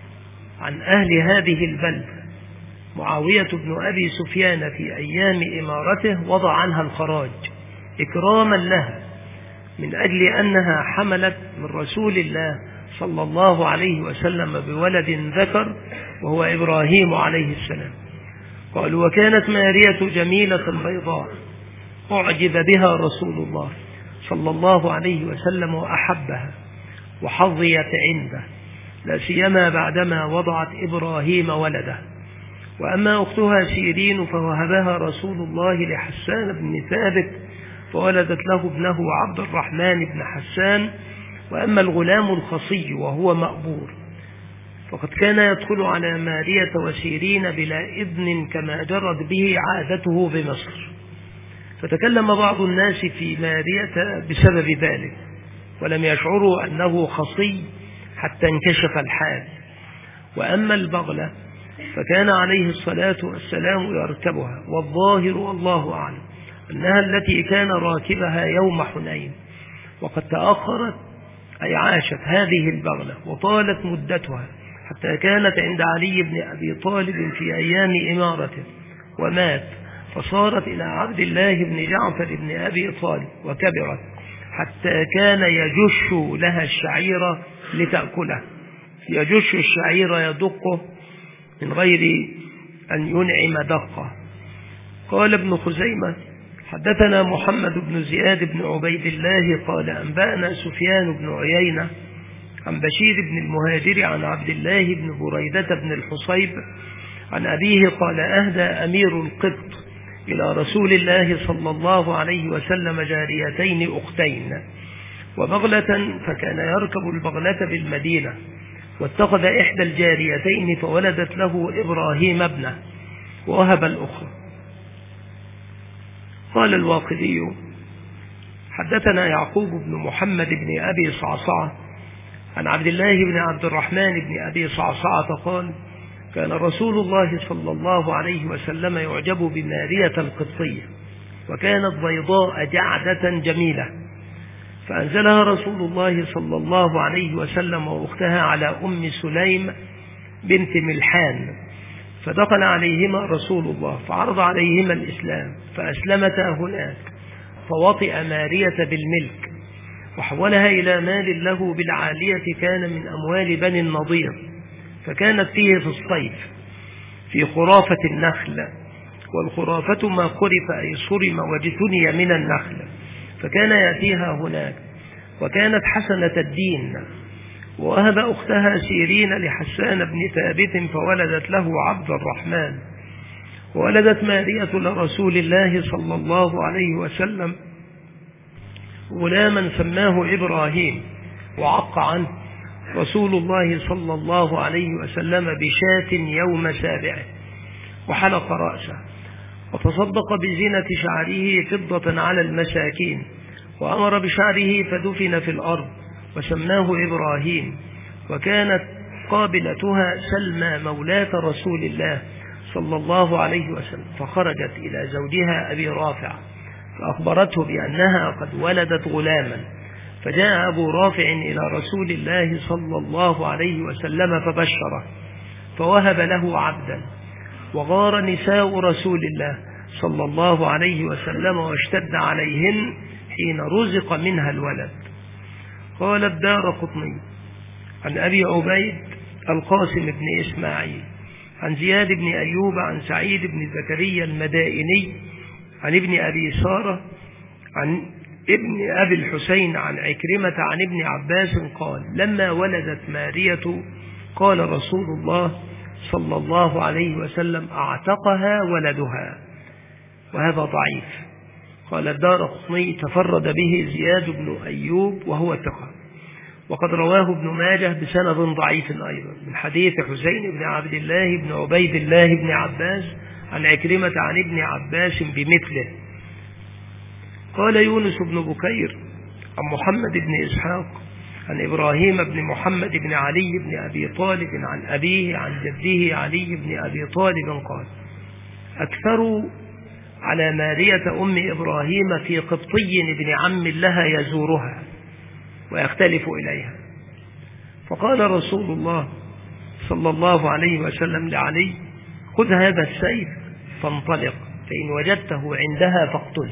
عن أهل هذه البلدة معاوية بن أبي سفيان في أيام إمارته، وضع عنها الخراج إكراما لها من أجل أنها حملت من رسول الله صلى الله عليه وسلم بولد ذكر وهو إبراهيم عليه السلام. قالوا: وكانت مارية جميلة بيضاء أعجب بها رسول الله صلى الله عليه وسلم وأحبها وحظيت عنده، لا سيما بعدما وضعت إبراهيم ولده. وأما أختها سيرين فوهبها رسول الله لحسان بن ثابت، فولدت له ابنه عبد الرحمن بن حسان. وأما الغلام الخصي وهو مأبور فقد كان يدخل على مارية وسيرين بلا إذن، كما جرت به عادته بمصر. فتكلم بعض الناس في مارية بسبب ذلك، ولم يشعروا أنه خصي حتى انكشف الحال. وأما البغلة فكان عليه الصلاة والسلام يركبها، والظاهر والله أعلم أنها التي كان راكبها يوم حنين. وقد تأخرت أي عاشت هذه البغلة وطالت مدتها حتى كانت عند علي بن أبي طالب في أيام إمارته، ومات، فصارت إلى عبد الله بن جعفر بن أبي طالب وكبرت حتى كان يجش لها الشعير لتأكله. يجش الشعير يدقه من غير أن ينعم دقه. قال ابن خزيمة: حدثنا محمد بن زياد بن عبيد الله قال أنبأنا سفيان بن عيينة عن بشير بن المهاجر عن عبد الله بن بريدة بن الحصيب عن أبيه قال: أهدى أمير القبط إلى رسول الله صلى الله عليه وسلم جاريتين أختين، وبغلة فكان يركب البغلة بالمدينة، واتخذ إحدى الجاريتين فولدت له إبراهيم ابنه ووهب الأخرى. قال الواقدي: حدثنا يعقوب بن محمد بن أبي صعصعة عن عبد الله بن عبد الرحمن بن أبي صعصعة قال: كان رسول الله صلى الله عليه وسلم يعجب بمارية القبطية، وكانت بيضاء جعدة جميلة، فأنزلها رسول الله صلى الله عليه وسلم وأختها على أم سليم بنت ملحان، فدخل عليهما رسول الله فعرض عليهما الإسلام فأسلمتا هناك، فوطئ مارية بالملك وحولها إلى مال له بالعالية كان من أموال بني النضير، فكانت فيه في الصيف في خرافة النخل، والخرافة ما خرف أي صرم واجتني من النخل، فكان يأتيها هناك، وكانت حسنة الدين. ووهب أختها سيرين لحسان بن ثابت فولدت له عبد الرحمن. وولدت مارية لرسول الله صلى الله عليه وسلم غلاما سماه إبراهيم، وعق عنه رسول الله صلى الله عليه وسلم بشاة يوم سابعه، وحلق رأسه، وتصدق بزينة شعره فضة على المساكين، وأمر بشعره فدفن في الأرض، وسماه إبراهيم. وكانت قابلتها سلمى مولاة رسول الله صلى الله عليه وسلم، فخرجت إلى زوجها أبي رافع فأخبرته بأنها قد ولدت غلاما، فجاء أبو رافع إلى رسول الله صلى الله عليه وسلم فبشره، فوهب له عبدا. وغار نساء رسول الله صلى الله عليه وسلم واشتد عليهن حين رزق منها الولد. قال الدارقطني عن أبي عبيد القاسم بن إسماعيل عن زياد بن أيوب عن سعيد بن زكريا المدائني عن ابن أبي سارة عن ابن أبي الحسين عن عكرمة عن ابن عباس قال: لما ولدت مارية قال رسول الله صلى الله عليه وسلم: أعتقها ولدها. وهذا ضعيف. قال الدارقطني: تفرد به زياد بن أيوب وهو ثقة، وقد رواه ابن ماجه بسند ضعيف أيضا من حديث حسين بن عبد الله بن عبيد الله بن عباس عن عكرمة عن ابن عباس بمثله. قال يونس بن بكير عن محمد بن إسحاق عن إبراهيم بن محمد بن علي بن أبي طالب عن أبيه عن جده علي بن أبي طالب قال: أكثروا على مارية أم إبراهيم في قبطي بن عم لها يزورها ويختلف إليها. فقال رسول الله صلى الله عليه وسلم لعلي: خذ هذا السيف فانطلق، فإن وجدته عندها فاقتله.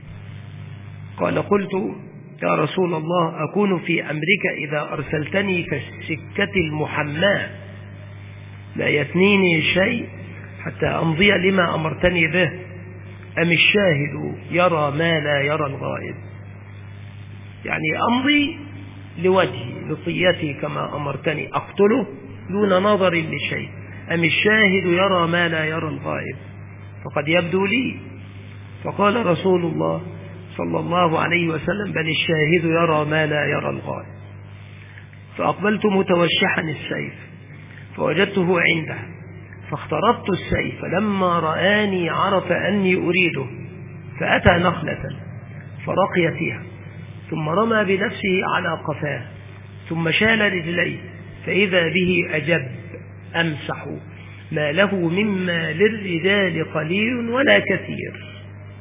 قال: قلت: يا رسول الله، أكون في أمرك إذا أرسلتني كالسكة المحماة، لا يثنيني شيء حتى أمضي لما أمرتني به، أم الشاهد يرى ما لا يرى الغائب؟ يعني أمضي لوجهي لطيتي كما أمرتني، أقتله دون نظر لشيء، أم الشاهد يرى ما لا يرى الغائب؟ فقد يبدو لي. فقال رسول الله صلى الله عليه وسلم: بل الشاهد يرى ما لا يرى الغائب. فأقبلت متوشحا السيف فوجدته عنده، فاخترطت السيف، فلما رآني عرف أني أريده، فأتى نخلة فرقي فيها، ثم رمى بنفسه على قفاه، ثم شال رجليه، فإذا به أجب أمسح ما له مما للرجال قليل ولا كثير.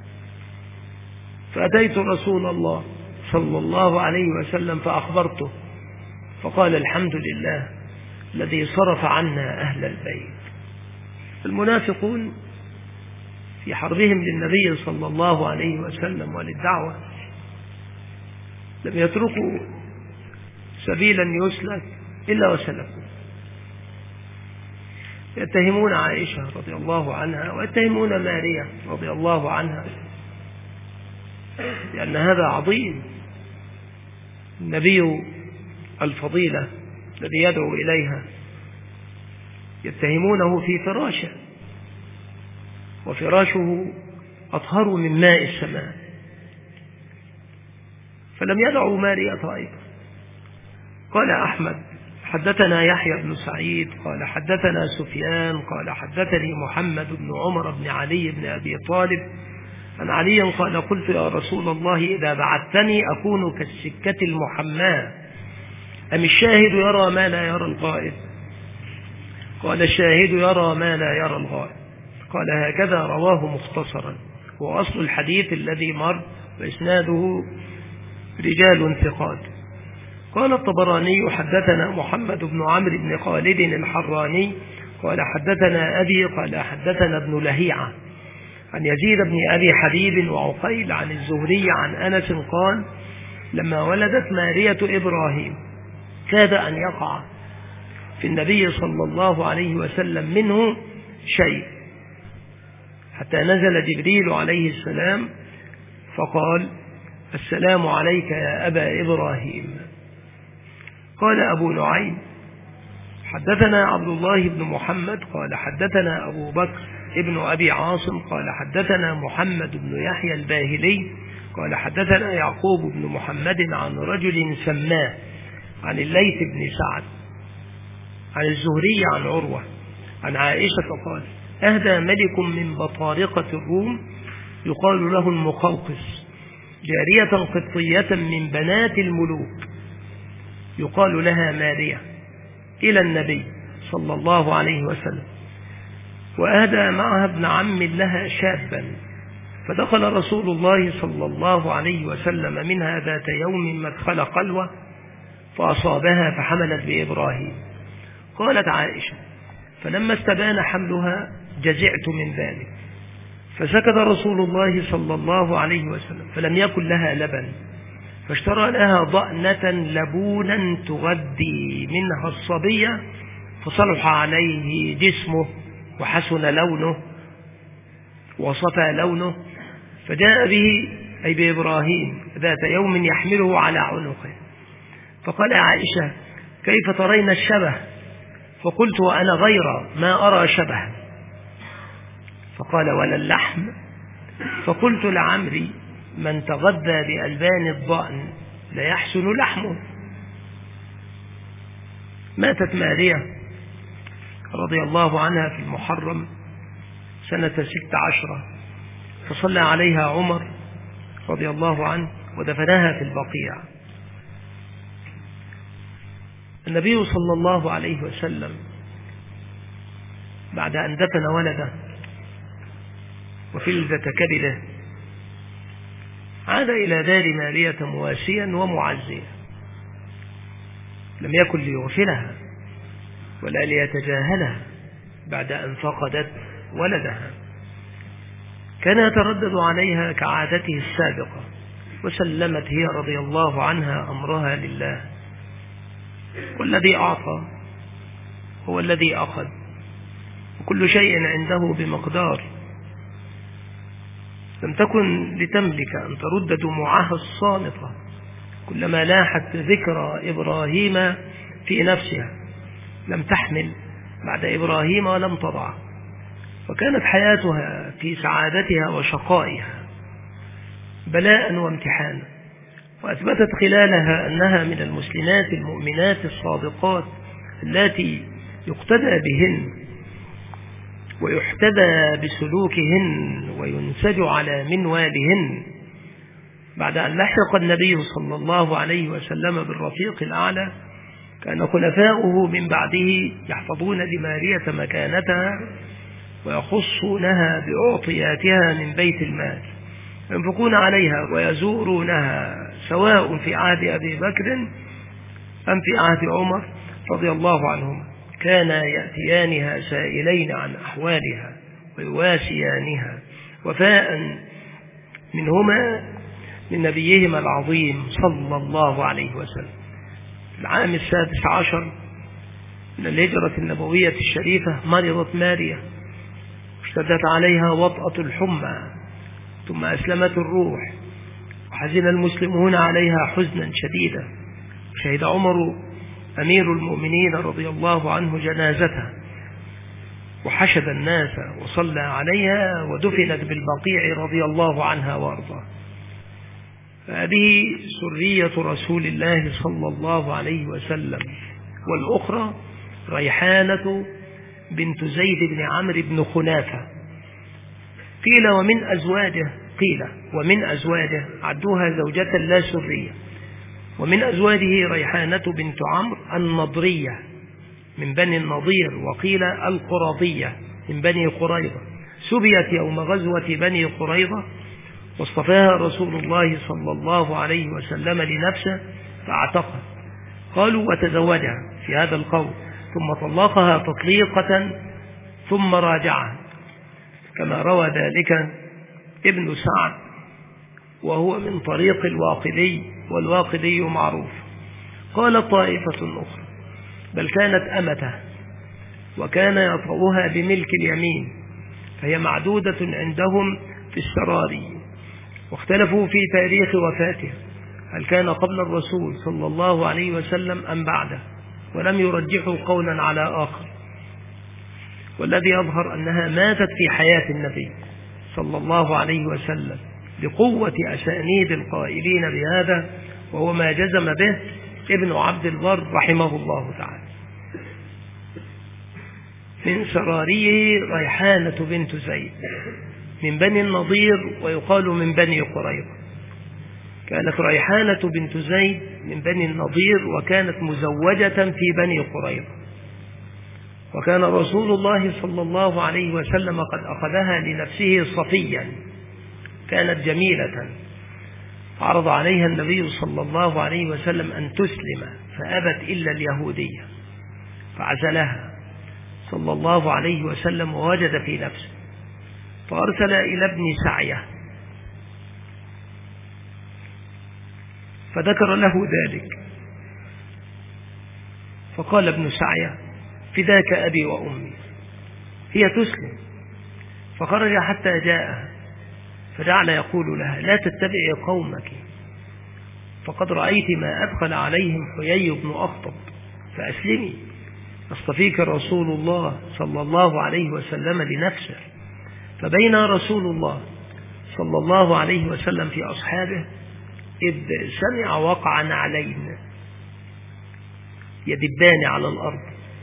فأتيت رسول الله صلى الله عليه وسلم فأخبرته، فقال: الحمد لله الذي صرف عنا أهل البيت. المنافقون في حربهم للنبي صلى الله عليه وسلم وللدعوة لم يتركوا سبيلا يسلك إلا وسلكوا. يتهمون عائشة رضي الله عنها ويتهمون ماريا رضي الله عنها، لأن هذا عظيم. النبي الفضيلة الذي يدعو إليها يتهمونه في فراشه، وفراشه أطهر من ماء السماء، فلم يدعوا مارية أيضا. قال أحمد حدثنا يحيى بن سعيد قال حدثنا سفيان قال حدثني محمد بن عمر بن علي بن أبي طالب عن علي قال قلت يا رسول الله إذا بعثتني أكون كالسكة المحماة أم الشاهد يرى ما لا يرى الغائب؟ قال الشاهد يرى ما لا يرى الغائب. قال هكذا رواه مختصرا، وأصل الحديث الذي مر وإسناده رجال ثقات. قال الطبراني حدثنا محمد بن عمرو بن خالد الحراني قال حدثنا أبي قال حدثنا ابن لهيعة عن يزيد بن أبي حبيب وعقيل عن الزهري عن أنس قال لما ولدت مارية إبراهيم كاد أن يقع في النبي صلى الله عليه وسلم منه شيء، حتى نزل جبريل عليه السلام فقال السلام عليك يا أبا إبراهيم. قال أبو نعيم حدثنا عبد الله بن محمد قال حدثنا أبو بكر ابن أبي عاصم قال حدثنا محمد بن يحيى الباهلي قال حدثنا يعقوب بن محمد عن رجل سماه عن الليث بن سعد عن الزهري عن عروة عن عائشة قال أهدى ملك من بطارقة الروم يقال له المقوقس جارية قبطية من بنات الملوك يقال لها مارية إلى النبي صلى الله عليه وسلم، وأهدى معها ابن عم لها شابا، فدخل رسول الله صلى الله عليه وسلم منها ذات يوم مدخل قلوة فأصابها فحملت بإبراهيم. قالت عائشة فلما استبان حملها جزعت من ذلك، فسكت رسول الله صلى الله عليه وسلم فلم يكن لها لبن، فاشترى لها ضأنة لبونا تغذي منها الصبية، فصلح عليه جسمه وحسن لونه وصفى لونه، فجاء به أي بإبراهيم ذات يوم يحمله على عنقه، فقال عائشة كيف ترين الشبه؟ فقلت وأنا غير ما أرى شبه، فقال ولا اللحم؟ فقلت لعمري من تغذى بألبان الضأن ليحسن لحمه. ماتت مارية رضي الله عنها في المحرم سنة ست عشرة، فصلى عليها عمر رضي الله عنه ودفنها في البقيع. النبي صلى الله عليه وسلم بعد أن دفن ولده وفلذة كبده عاد إلى دار مارية مواسيا ومعزيا، لم يكن ليغفلها ولا ليتجاهلها بعد أن فقدت ولدها، كان يتردد عليها كعادته السابقة، وسلمت هي رضي الله عنها أمرها لله، والذي أعطى هو الذي أخذ، وكل شيء عنده بمقدار. لم تكن لتملك أن ترد دموعها الصامتة كلما لاحت ذكرى إبراهيم في نفسها، لم تحمل بعد إبراهيم ولم تضع، وكانت حياتها في سعادتها وشقائها بلاء وامتحانا، وأثبتت خلالها أنها من المسلمات المؤمنات الصادقات التي يقتدى بهن ويحتذى بسلوكهن وينسج على منوالهن. بعد أن لحق النبي صلى الله عليه وسلم بالرفيق الأعلى كان خلفاؤه من بعده يحفظون لمارية مكانتها ويخصونها بأعطياتها من بيت المال، ينفقون عليها ويزورونها سواء في عهد أبي بكر أم في عهد عمر رضي الله عنهما، كان يأتيانها سائلين عن أحوالها ويواسيانها وفاء منهما من نبيهما العظيم صلى الله عليه وسلم. في العام السادس عشر من الهجرة النبوية الشريفة مرضت مارية، اشتدت عليها وطأة الحمى، ثم أسلمت الروح، وحزن المسلمون عليها حزنا شديدا. شهد عمر أمير المؤمنين رضي الله عنه جنازتها وحشد الناس وصلى عليها ودفنت بالبقيع رضي الله عنها وارضاها. هذه سرية رسول الله صلى الله عليه وسلم. والأخرى ريحانة بنت زيد بن عمرو بن خنافة. قيل ومن أزواجه قيل ومن أزواجه عدوها زوجة لا سرية. ومن أزواجه ريحانة بنت عمرو النضرية من بني النضير، وقيل القرظية من بني قريظة، سبيت يوم غزوة بني قريظة، واصطفاها رسول الله صلى الله عليه وسلم لنفسه فاعتقها. قالوا وتزوجها في هذا القول، ثم طلقها تطليقة ثم راجعها، كما روى ذلك ابن سعد وهو من طريق الواقدي، والواقدي معروف. قال طائفة أخرى بل كانت أمته وكان يطأها بملك اليمين، فهي معدودة عندهم في السراري. واختلفوا في تاريخ وفاته، هل كان قبل الرسول صلى الله عليه وسلم أم بعده، ولم يرجحوا قولا على آخر. والذي يظهر أنها ماتت في حياة النبي صلى الله عليه وسلم لقوة أسانيد القائلين بهذا، وهو ما جزم به ابن عبد البر رحمه الله تعالى. من سراريه ريحانة بنت زيد من بني النضير، ويقال من بني قريظة. كانت ريحانة بنت زيد من بني النضير، وكانت مزوجة في بني قريظة. وكان رسول الله صلى الله عليه وسلم قد أخذها لنفسه صفيا، كانت جميلة، عرض عليها النبي صلى الله عليه وسلم أن تسلم فأبت إلا اليهودية، فعزلها صلى الله عليه وسلم ووجد في نفسه، فأرسل إلى ابن سعية فذكر له ذلك، فقال ابن سعية فداك أبي وأمي، هي تسلم. فخرج حتى جاءها فجعل يقول لها لا تتبعي قومك، فقد رأيت ما أدخل عليهم حيي بن أخطب، فأسلمي اصطفيك رسول الله صلى الله عليه وسلم لنفسه. فبين رسول الله صلى الله عليه وسلم في أصحابه إذ سمع وقعا علينا يدبان على الأرض،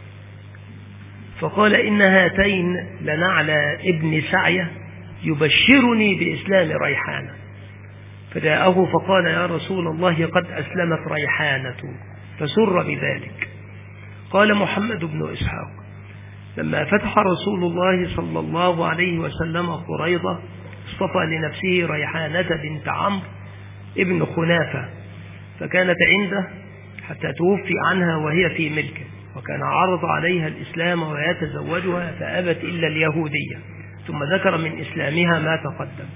فقال إن هاتين لنعلى ابن سعية يبشرني بإسلام ريحانة. فجاءه فقال يا رسول الله قد أسلمت ريحانة، فسر بذلك. قال محمد بن إسحاق لما فتح رسول الله صلى الله عليه وسلم قريظة اصطفى لنفسه ريحانة بنت عمرو ابن خنافة، فكانت عنده حتى توفي عنها وهي في ملكه، وكان عرض عليها الإسلام ويتزوجها فأبت إلا اليهودية، ثم ذكر من إسلامها ما تقدم.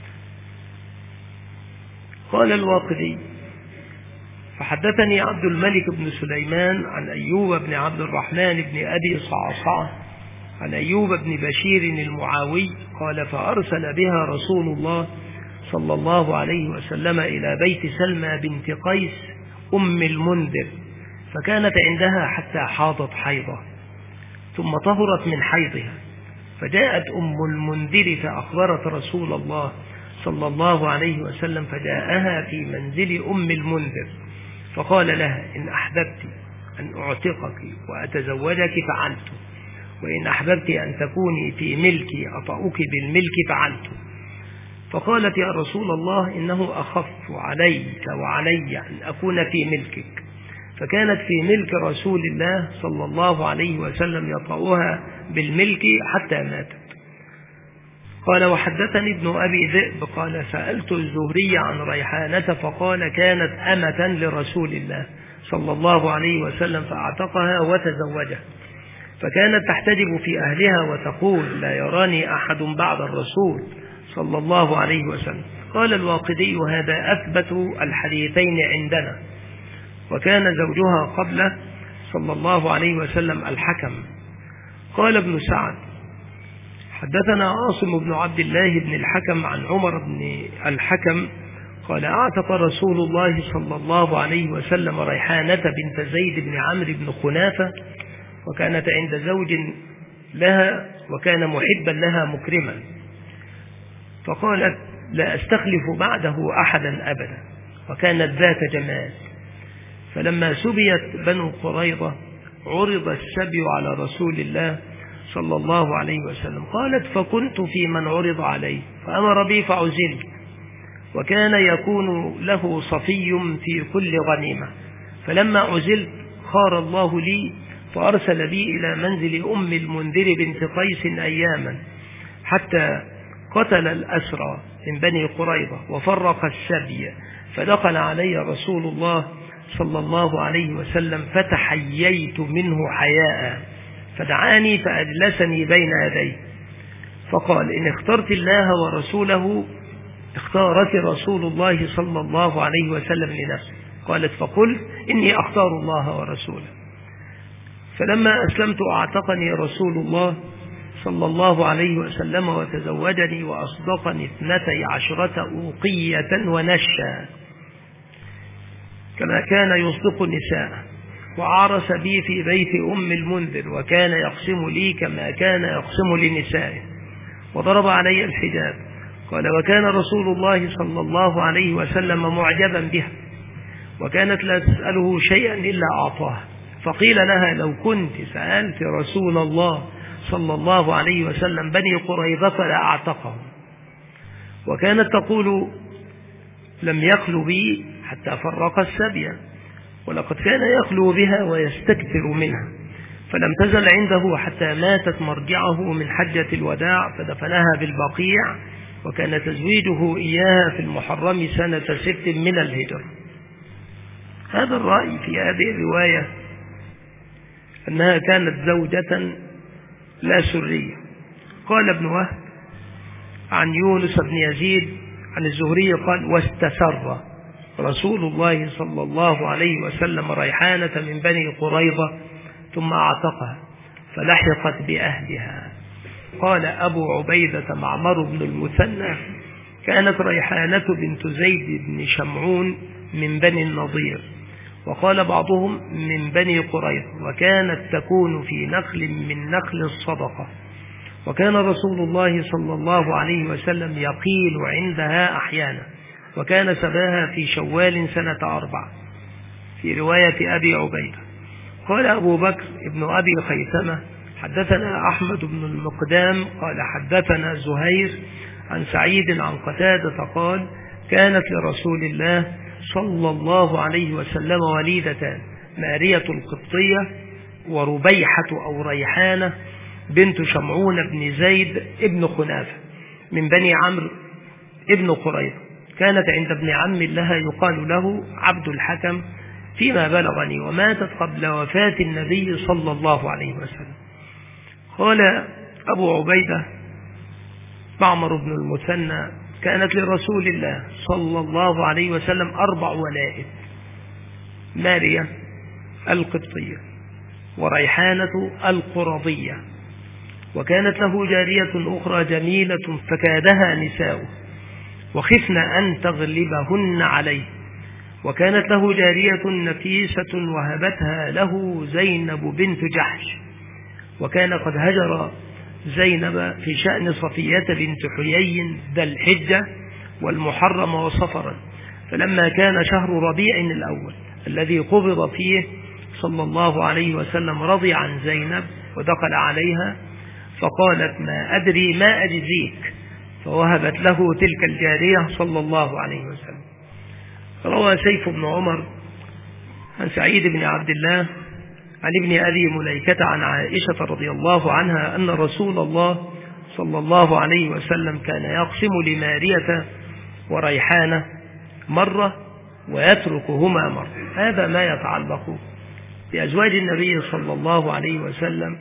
قال الواقدي فحدثني عبد الملك بن سليمان عن أيوب بن عبد الرحمن بن أبي صعصعة عن أيوب بن بشير المعاوي قال فأرسل بها رسول الله صلى الله عليه وسلم إلى بيت سلمى بنت قيس أم المنذر، فكانت عندها حتى حاضت حيضة ثم طهرت من حيضها، فجاءت أم المنذر فأخبرت رسول الله صلى الله عليه وسلم، فجاءها في منزل أم المنذر فقال لها إن أحببت أن أعتقك وأتزوجك فعلت، وإن أحببت أن تكوني في ملكي أطأك بالملك فعلت. فقالت يا رسول الله إنه أخف عليك وعلي أن أكون في ملكك، فكانت في ملك رسول الله صلى الله عليه وسلم يطأها بالملك حتى ماتت. قال وحدثني ابن أبي ذئب قال سألت الزهري عن ريحانة فقال كانت أمة لرسول الله صلى الله عليه وسلم فأعتقها وتزوجها، فكانت تحتجب في أهلها وتقول لا يراني أحد بعد الرسول صلى الله عليه وسلم. قال الواقدي هذا أثبت الحديثين عندنا، وكان زوجها قبله صلى الله عليه وسلم الحكم. قال ابن سعد حدثنا عاصم بن عبد الله بن الحكم عن عمر بن الحكم قال أعتق رسول الله صلى الله عليه وسلم ريحانة بنت زيد بن عمرو بن خنافة، وكانت عند زوج لها وكان محبا لها مكرما، فقالت لا أستخلف بعده أحدا أبدا، وكانت ذات جمال. فلما سبيت بنو قريظة عرض السبي على رسول الله صلى الله عليه وسلم. قالت فكنت في من عرض عليه فأمر بي فعزلت، وكان يكون له صفي في كل غنيمة. فلما عزلت خار الله لي فأرسل بي إلى منزل أم المنذر بنت قيس أياما حتى قتل الأسرى من بني قريظة وفرق السبي. فدخل علي رسول الله صلى الله عليه وسلم فتحييت منه حياء، فدعاني فأجلسني بين يديه فقال إن اخترت الله ورسوله اختارت رسول الله صلى الله عليه وسلم لنفسه. قالت فقل إني أختار الله ورسوله. فلما أسلمت أعتقني رسول الله صلى الله عليه وسلم وتزوجني وأصدقني اثنتي عشرة أوقية ونشا كما كان يصدق النساء، وعرس بي في بيت أم المنذر وكان يقسم لي كما كان يقسم لنسائه، وضرب علي الحجاب. قال وكان رسول الله صلى الله عليه وسلم معجبا بها وكانت لا تسأله شيئا إلا أعطاه. فقيل لها لو كنت سألت رسول الله صلى الله عليه وسلم بني قريظة لأعتقهم. وكانت تقول لم يخلو بي حتى فرق السبي، ولقد كان يخلو بها ويستكثر منها، فلم تزل عنده حتى ماتت مرجعه من حجة الوداع فدفنها بالبقيع، وكان تزويجه إياها في المحرم سنة ست من الهجرة. هذا الرأي في هذه الرواية أنها كانت زوجة لا سرية. قال ابن وهب عن يونس بن يزيد عن الزهري قال واستسر رسول الله صلى الله عليه وسلم ريحانة من بني قريظة ثم أعتقها فلحقت بأهلها. قال أبو عبيدة معمر بن المثنى كانت ريحانة بنت زيد بن شمعون من بني النضير، وقال بعضهم من بني قريظة، وكانت تكون في نخل من نخل الصدقة، وكان رسول الله صلى الله عليه وسلم يقيل عندها أحيانا، وكان سباها في شوال سنة أربع في رواية أبي عبيدة. قال أبو بكر ابن أبي خيثمة حدثنا أحمد بن المقدام قال حدثنا زهير عن سعيد عن قتادة قال كانت لرسول الله صلى الله عليه وسلم وليدتان، مارية القبطية وربيحة أو ريحانة بنت شمعون بن زيد ابن خنافة من بني عمرو ابن قريظة، كانت عند ابن عم لها يقال له عبد الحكم فيما بلغني، وماتت قبل وفاة النبي صلى الله عليه وسلم. قال أبو عبيدة معمر بن المثنى كانت لرسول الله صلى الله عليه وسلم أربع ولائد، مارية القبطية وريحانة القرظية، وكانت له جارية أخرى جميلة فكادها نساؤه وخفن أن تغلبهن عليه، وكانت له جارية نفيسة وهبتها له زينب بنت جحش، وكان قد هجر زينب في شأن صفية بنت حيي ذا الحجة والمحرم وصفرا، فلما كان شهر ربيع الأول الذي قبض فيه صلى الله عليه وسلم رضي عن زينب ودخل عليها فقالت ما أدري ما أجزيك، فوهبت له تلك الجارية صلى الله عليه وسلم. روى سيف بن عمر عن سعيد بن عبد الله عن ابن أبي مليكة عن عائشة رضي الله عنها أن رسول الله صلى الله عليه وسلم كان يقسم لمارية وريحانة مرة ويتركهما مرة. هذا ما يتعلق بأزواج النبي صلى الله عليه وسلم،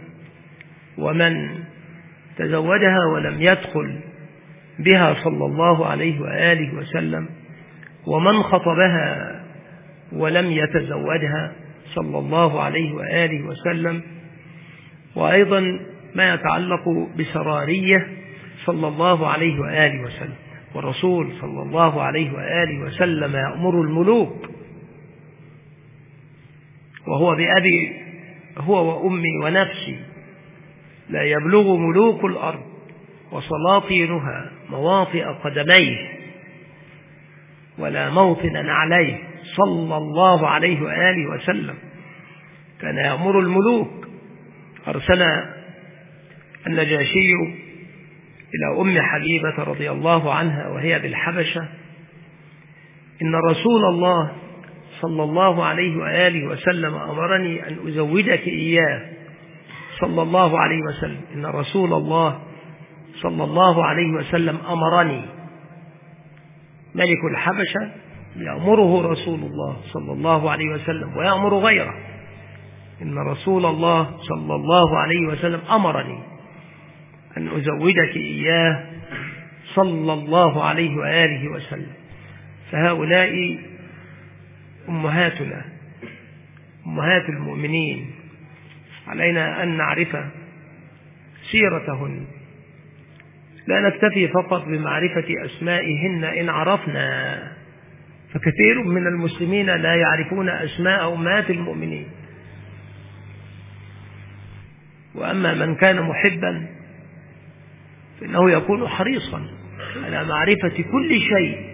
ومن تزوجها ولم يدخل بها صلى الله عليه وآله وسلم، ومن خطبها ولم يتزوجها صلى الله عليه وآله وسلم، وأيضا ما يتعلق بسرارية صلى الله عليه وآله وسلم. والرسول صلى الله عليه وآله وسلم يأمر الملوك، وهو بأبي هو وأمي ونفسي لا يبلغ ملوك الأرض وسلاطينها مواطئ قدميه، ولا موطنا عليه صلى الله عليه وآله وسلم. كان يأمر الملوك. أرسل النجاشي إلى أم حبيبة رضي الله عنها وهي بالحبشة: إن رسول الله صلى الله عليه وآله وسلم أمرني أن أزوجك إياه صلى الله عليه وسلم. إن رسول الله صلى الله عليه وسلم أمرني. ملك الحبشة يأمره رسول الله صلى الله عليه وسلم ويأمر غيره. إن رسول الله صلى الله عليه وسلم أمرني أن أزوجك إياه صلى الله عليه وآله وسلم. فهؤلاء أمهاتنا، أمهات المؤمنين، علينا أن نعرف سيرتهن، لا نكتفي فقط بمعرفة أسمائهن إن عرفنا، فكثير من المسلمين لا يعرفون أسماء أمهات المؤمنين. وأما من كان محبا فإنه يكون حريصا على معرفة كل شيء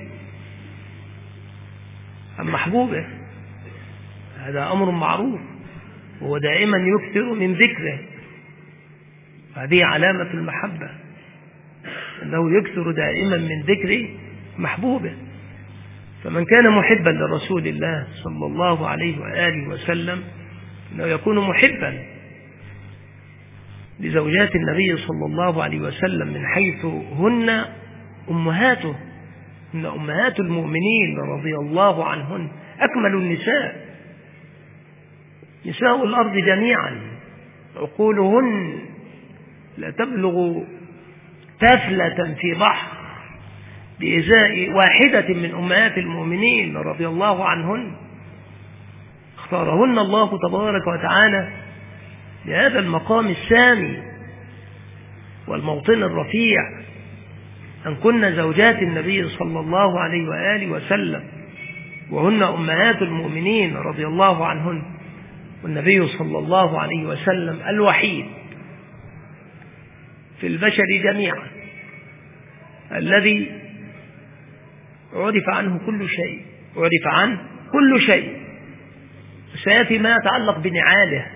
عن محبوبه. هذا أمر معروف، وهو دائما يكثر من ذكره. هذه علامة المحبة، أنه يكثر دائما من ذكر محبوبه. فمن كان محبا لرسول الله صلى الله عليه وآله وسلم أنه يكون محبا لزوجات النبي صلى الله عليه وسلم، من حيث هن أمهاته، هن أمهات المؤمنين رضي الله عنهن، أكمل النساء، نساء الأرض جميعا، عقولهن لا تبلغ تفلة في بحر بإزاء واحدة من أمهات المؤمنين رضي الله عنهن. اختارهن الله تبارك وتعالى لهذا المقام السامي والموطن الرفيع، أن كن زوجات النبي صلى الله عليه وآله وسلم، وهن أمهات المؤمنين رضي الله عنهن. والنبي صلى الله عليه وسلم الوحيد في البشر جميعا الذي عرف عنه كل شيء، عرف عنه كل شيء. سيأتي ما يتعلق بنعاله،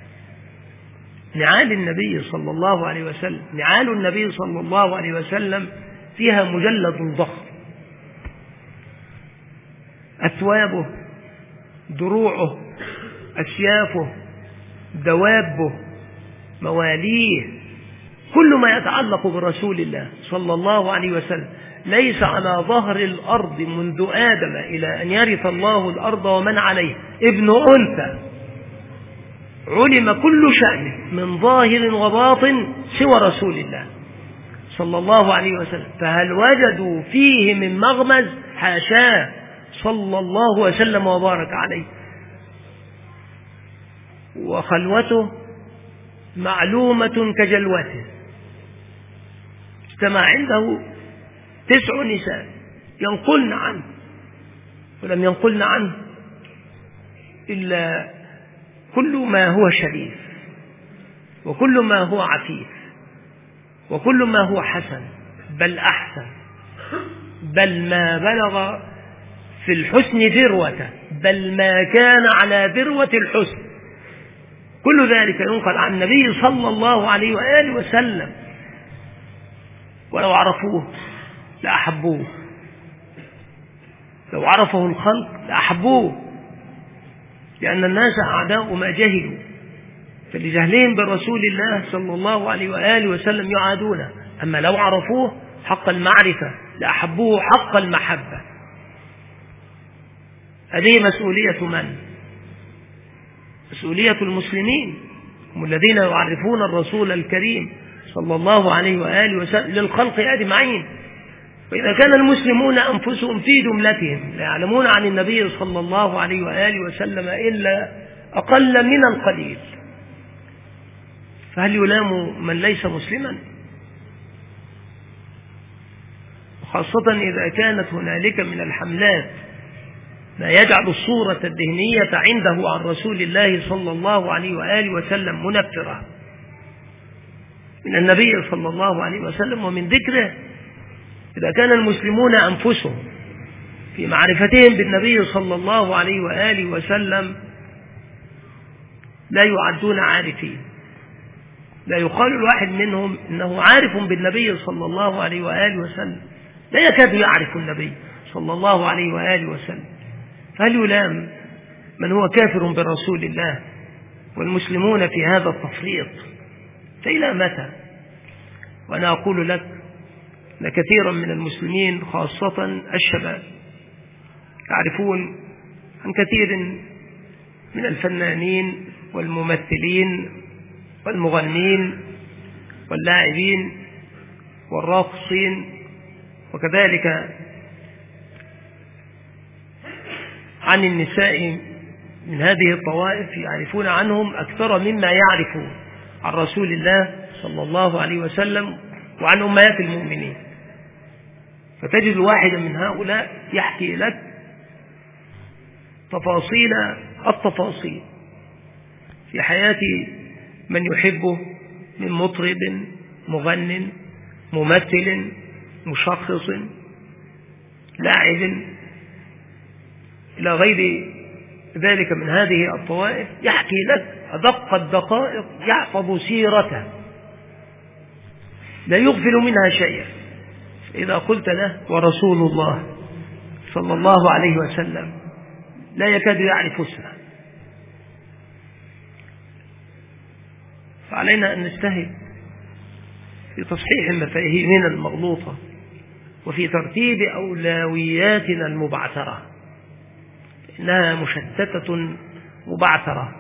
نعال النبي صلى الله عليه وسلم. نعال النبي صلى الله عليه وسلم فيها مجلد ضخم، أثوابه، دروعه، أسيافه، دوابه، مواليه، كل ما يتعلق برسول الله صلى الله عليه وسلم. ليس على ظهر الأرض منذ آدم إلى أن يرث الله الأرض ومن عليه ابن أنثى علم كل شأنه من ظاهر وباطن سوى رسول الله صلى الله عليه وسلم. فهل وجدوا فيه من مغمز؟ حاشاه صلى الله وسلم وبارك عليه. وخلوته معلومة كجلوته. اجتمع عنده تسع نساء ينقلن عنه، ولم ينقلن عنه إلا كل ما هو شريف، وكل ما هو عفيف، وكل ما هو حسن، بل أحسن، بل ما بلغ في الحسن ذروته، بل ما كان على ذروة الحسن. كل ذلك ينقل عن النبي صلى الله عليه وآله وسلم. ولو عرفوه لأحبوه، لو عرفه الخلق لأحبوه، لأن الناس أعداء ما جهلوا، فلجهلهم برسول الله صلى الله عليه وآله وسلم يعادونه. أما لو عرفوه حق المعرفة لأحبوه حق المحبة. هذه مسؤولية من؟ مسؤولية المسلمين، هم الذين يعرفون الرسول الكريم صلى الله عليه وآله وسلم للخلق أجمعين. فإذا كان المسلمون أنفسهم في جملتهم لا يعلمون عن النبي صلى الله عليه وآله وسلم إلا أقل من القليل، فهل يلام من ليس مسلما؟ خاصة إذا كانت هنالك من الحملات ما يجعل الصورة الذهنية عنده عن رسول الله صلى الله عليه وآله وسلم منفرة من النبي صلى الله عليه وسلم ومن ذكره. إذا كان المسلمون أنفسهم في معرفتهم بالنبي صلى الله عليه وآله وسلم لا يعدون عارفين. لا يقال الواحد منهم إنه عارف بالنبي صلى الله عليه وآله وسلم، لا يكاد يعرف النبي صلى الله عليه وآله وسلم. فهل يلام من هو كافر برسول الله والمسلمون في هذا التفريط؟ فإلى متى؟ وأنا أقول لك أن كثيرا من المسلمين خاصة الشباب يعرفون عن كثير من الفنانين والممثلين والمغنين واللاعبين والراقصين، وكذلك عن النساء من هذه الطوائف يعرفون عنهم أكثر مما يعرفون عن رسول الله صلى الله عليه وسلم وعن أمهات المؤمنين. فتجد واحدا من هؤلاء يحكي لك تفاصيل التفاصيل في حياة من يحبه من مطرب، مغن، ممثل، مشخص، لاعب، إلى غير ذلك من هذه الطوائف. يحكي لك أدق الدقائق، يحفظ سيرته لا يغفل منها شيئا. إذا قلت له ورسول الله صلى الله عليه وسلم لا يكاد يعرف اسمه. فعلينا أن نجتهد في تصحيح مفاهيمنا المغلوطة وفي ترتيب أولوياتنا المبعثرة، إنها مشتتة مبعثرة،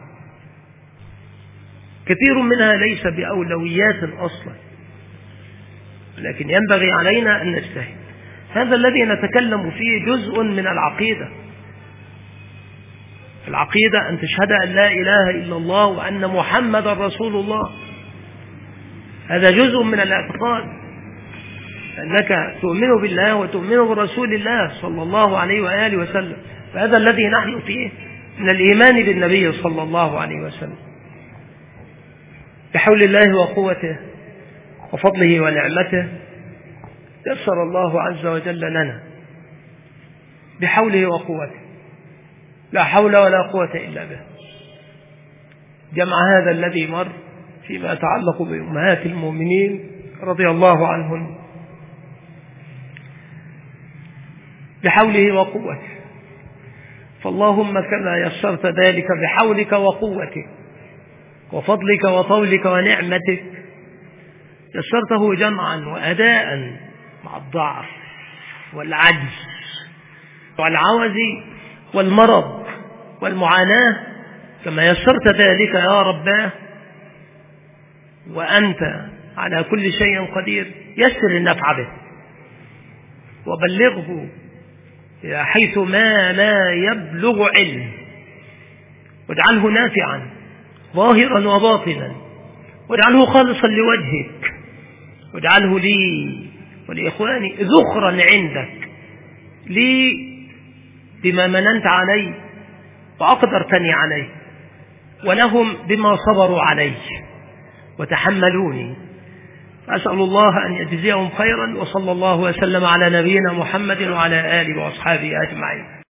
كثير منها ليس بأولويات أصلا، لكن ينبغي علينا أن نجتهد. هذا الذي نتكلم فيه جزء من العقيدة. العقيدة أن تشهد أن لا إله إلا الله وأن محمد رسول الله، هذا جزء من الاعتقاد، أنك تؤمن بالله وتؤمن برسول الله صلى الله عليه وآله وسلم. فهذا الذي نحن فيه من الإيمان بالنبي صلى الله عليه وسلم. بحول الله وقوته وفضله ونعمته يسر الله عز وجل لنا بحوله وقوته، لا حول ولا قوة إلا به، جمع هذا الذي مر فيما يتعلق بأمهات المؤمنين رضي الله عنهن بحوله وقوته. فاللهم كما يسرت ذلك بحولك وقوتك وفضلك وطولك ونعمتك، يسرته جمعا وأداء مع الضعف والعجز والعوز والمرض والمعاناة، كما يسرت ذلك يا رباه وأنت على كل شيء قدير. يسر النفع به وبلغه حيث ما لا يبلغ علم، واجعله نافعا ظاهرا وباطنا، واجعله خالصا لوجهك، واجعله لي ولإخواني ذخرا عندك، لي بما مننت علي وأقدرتني عليه، ولهم بما صبروا عليه وتحملوني. أسأل الله أن يجزيهم خيرا، وصلى الله وسلم على نبينا محمد وعلى آله وأصحابه أجمعين.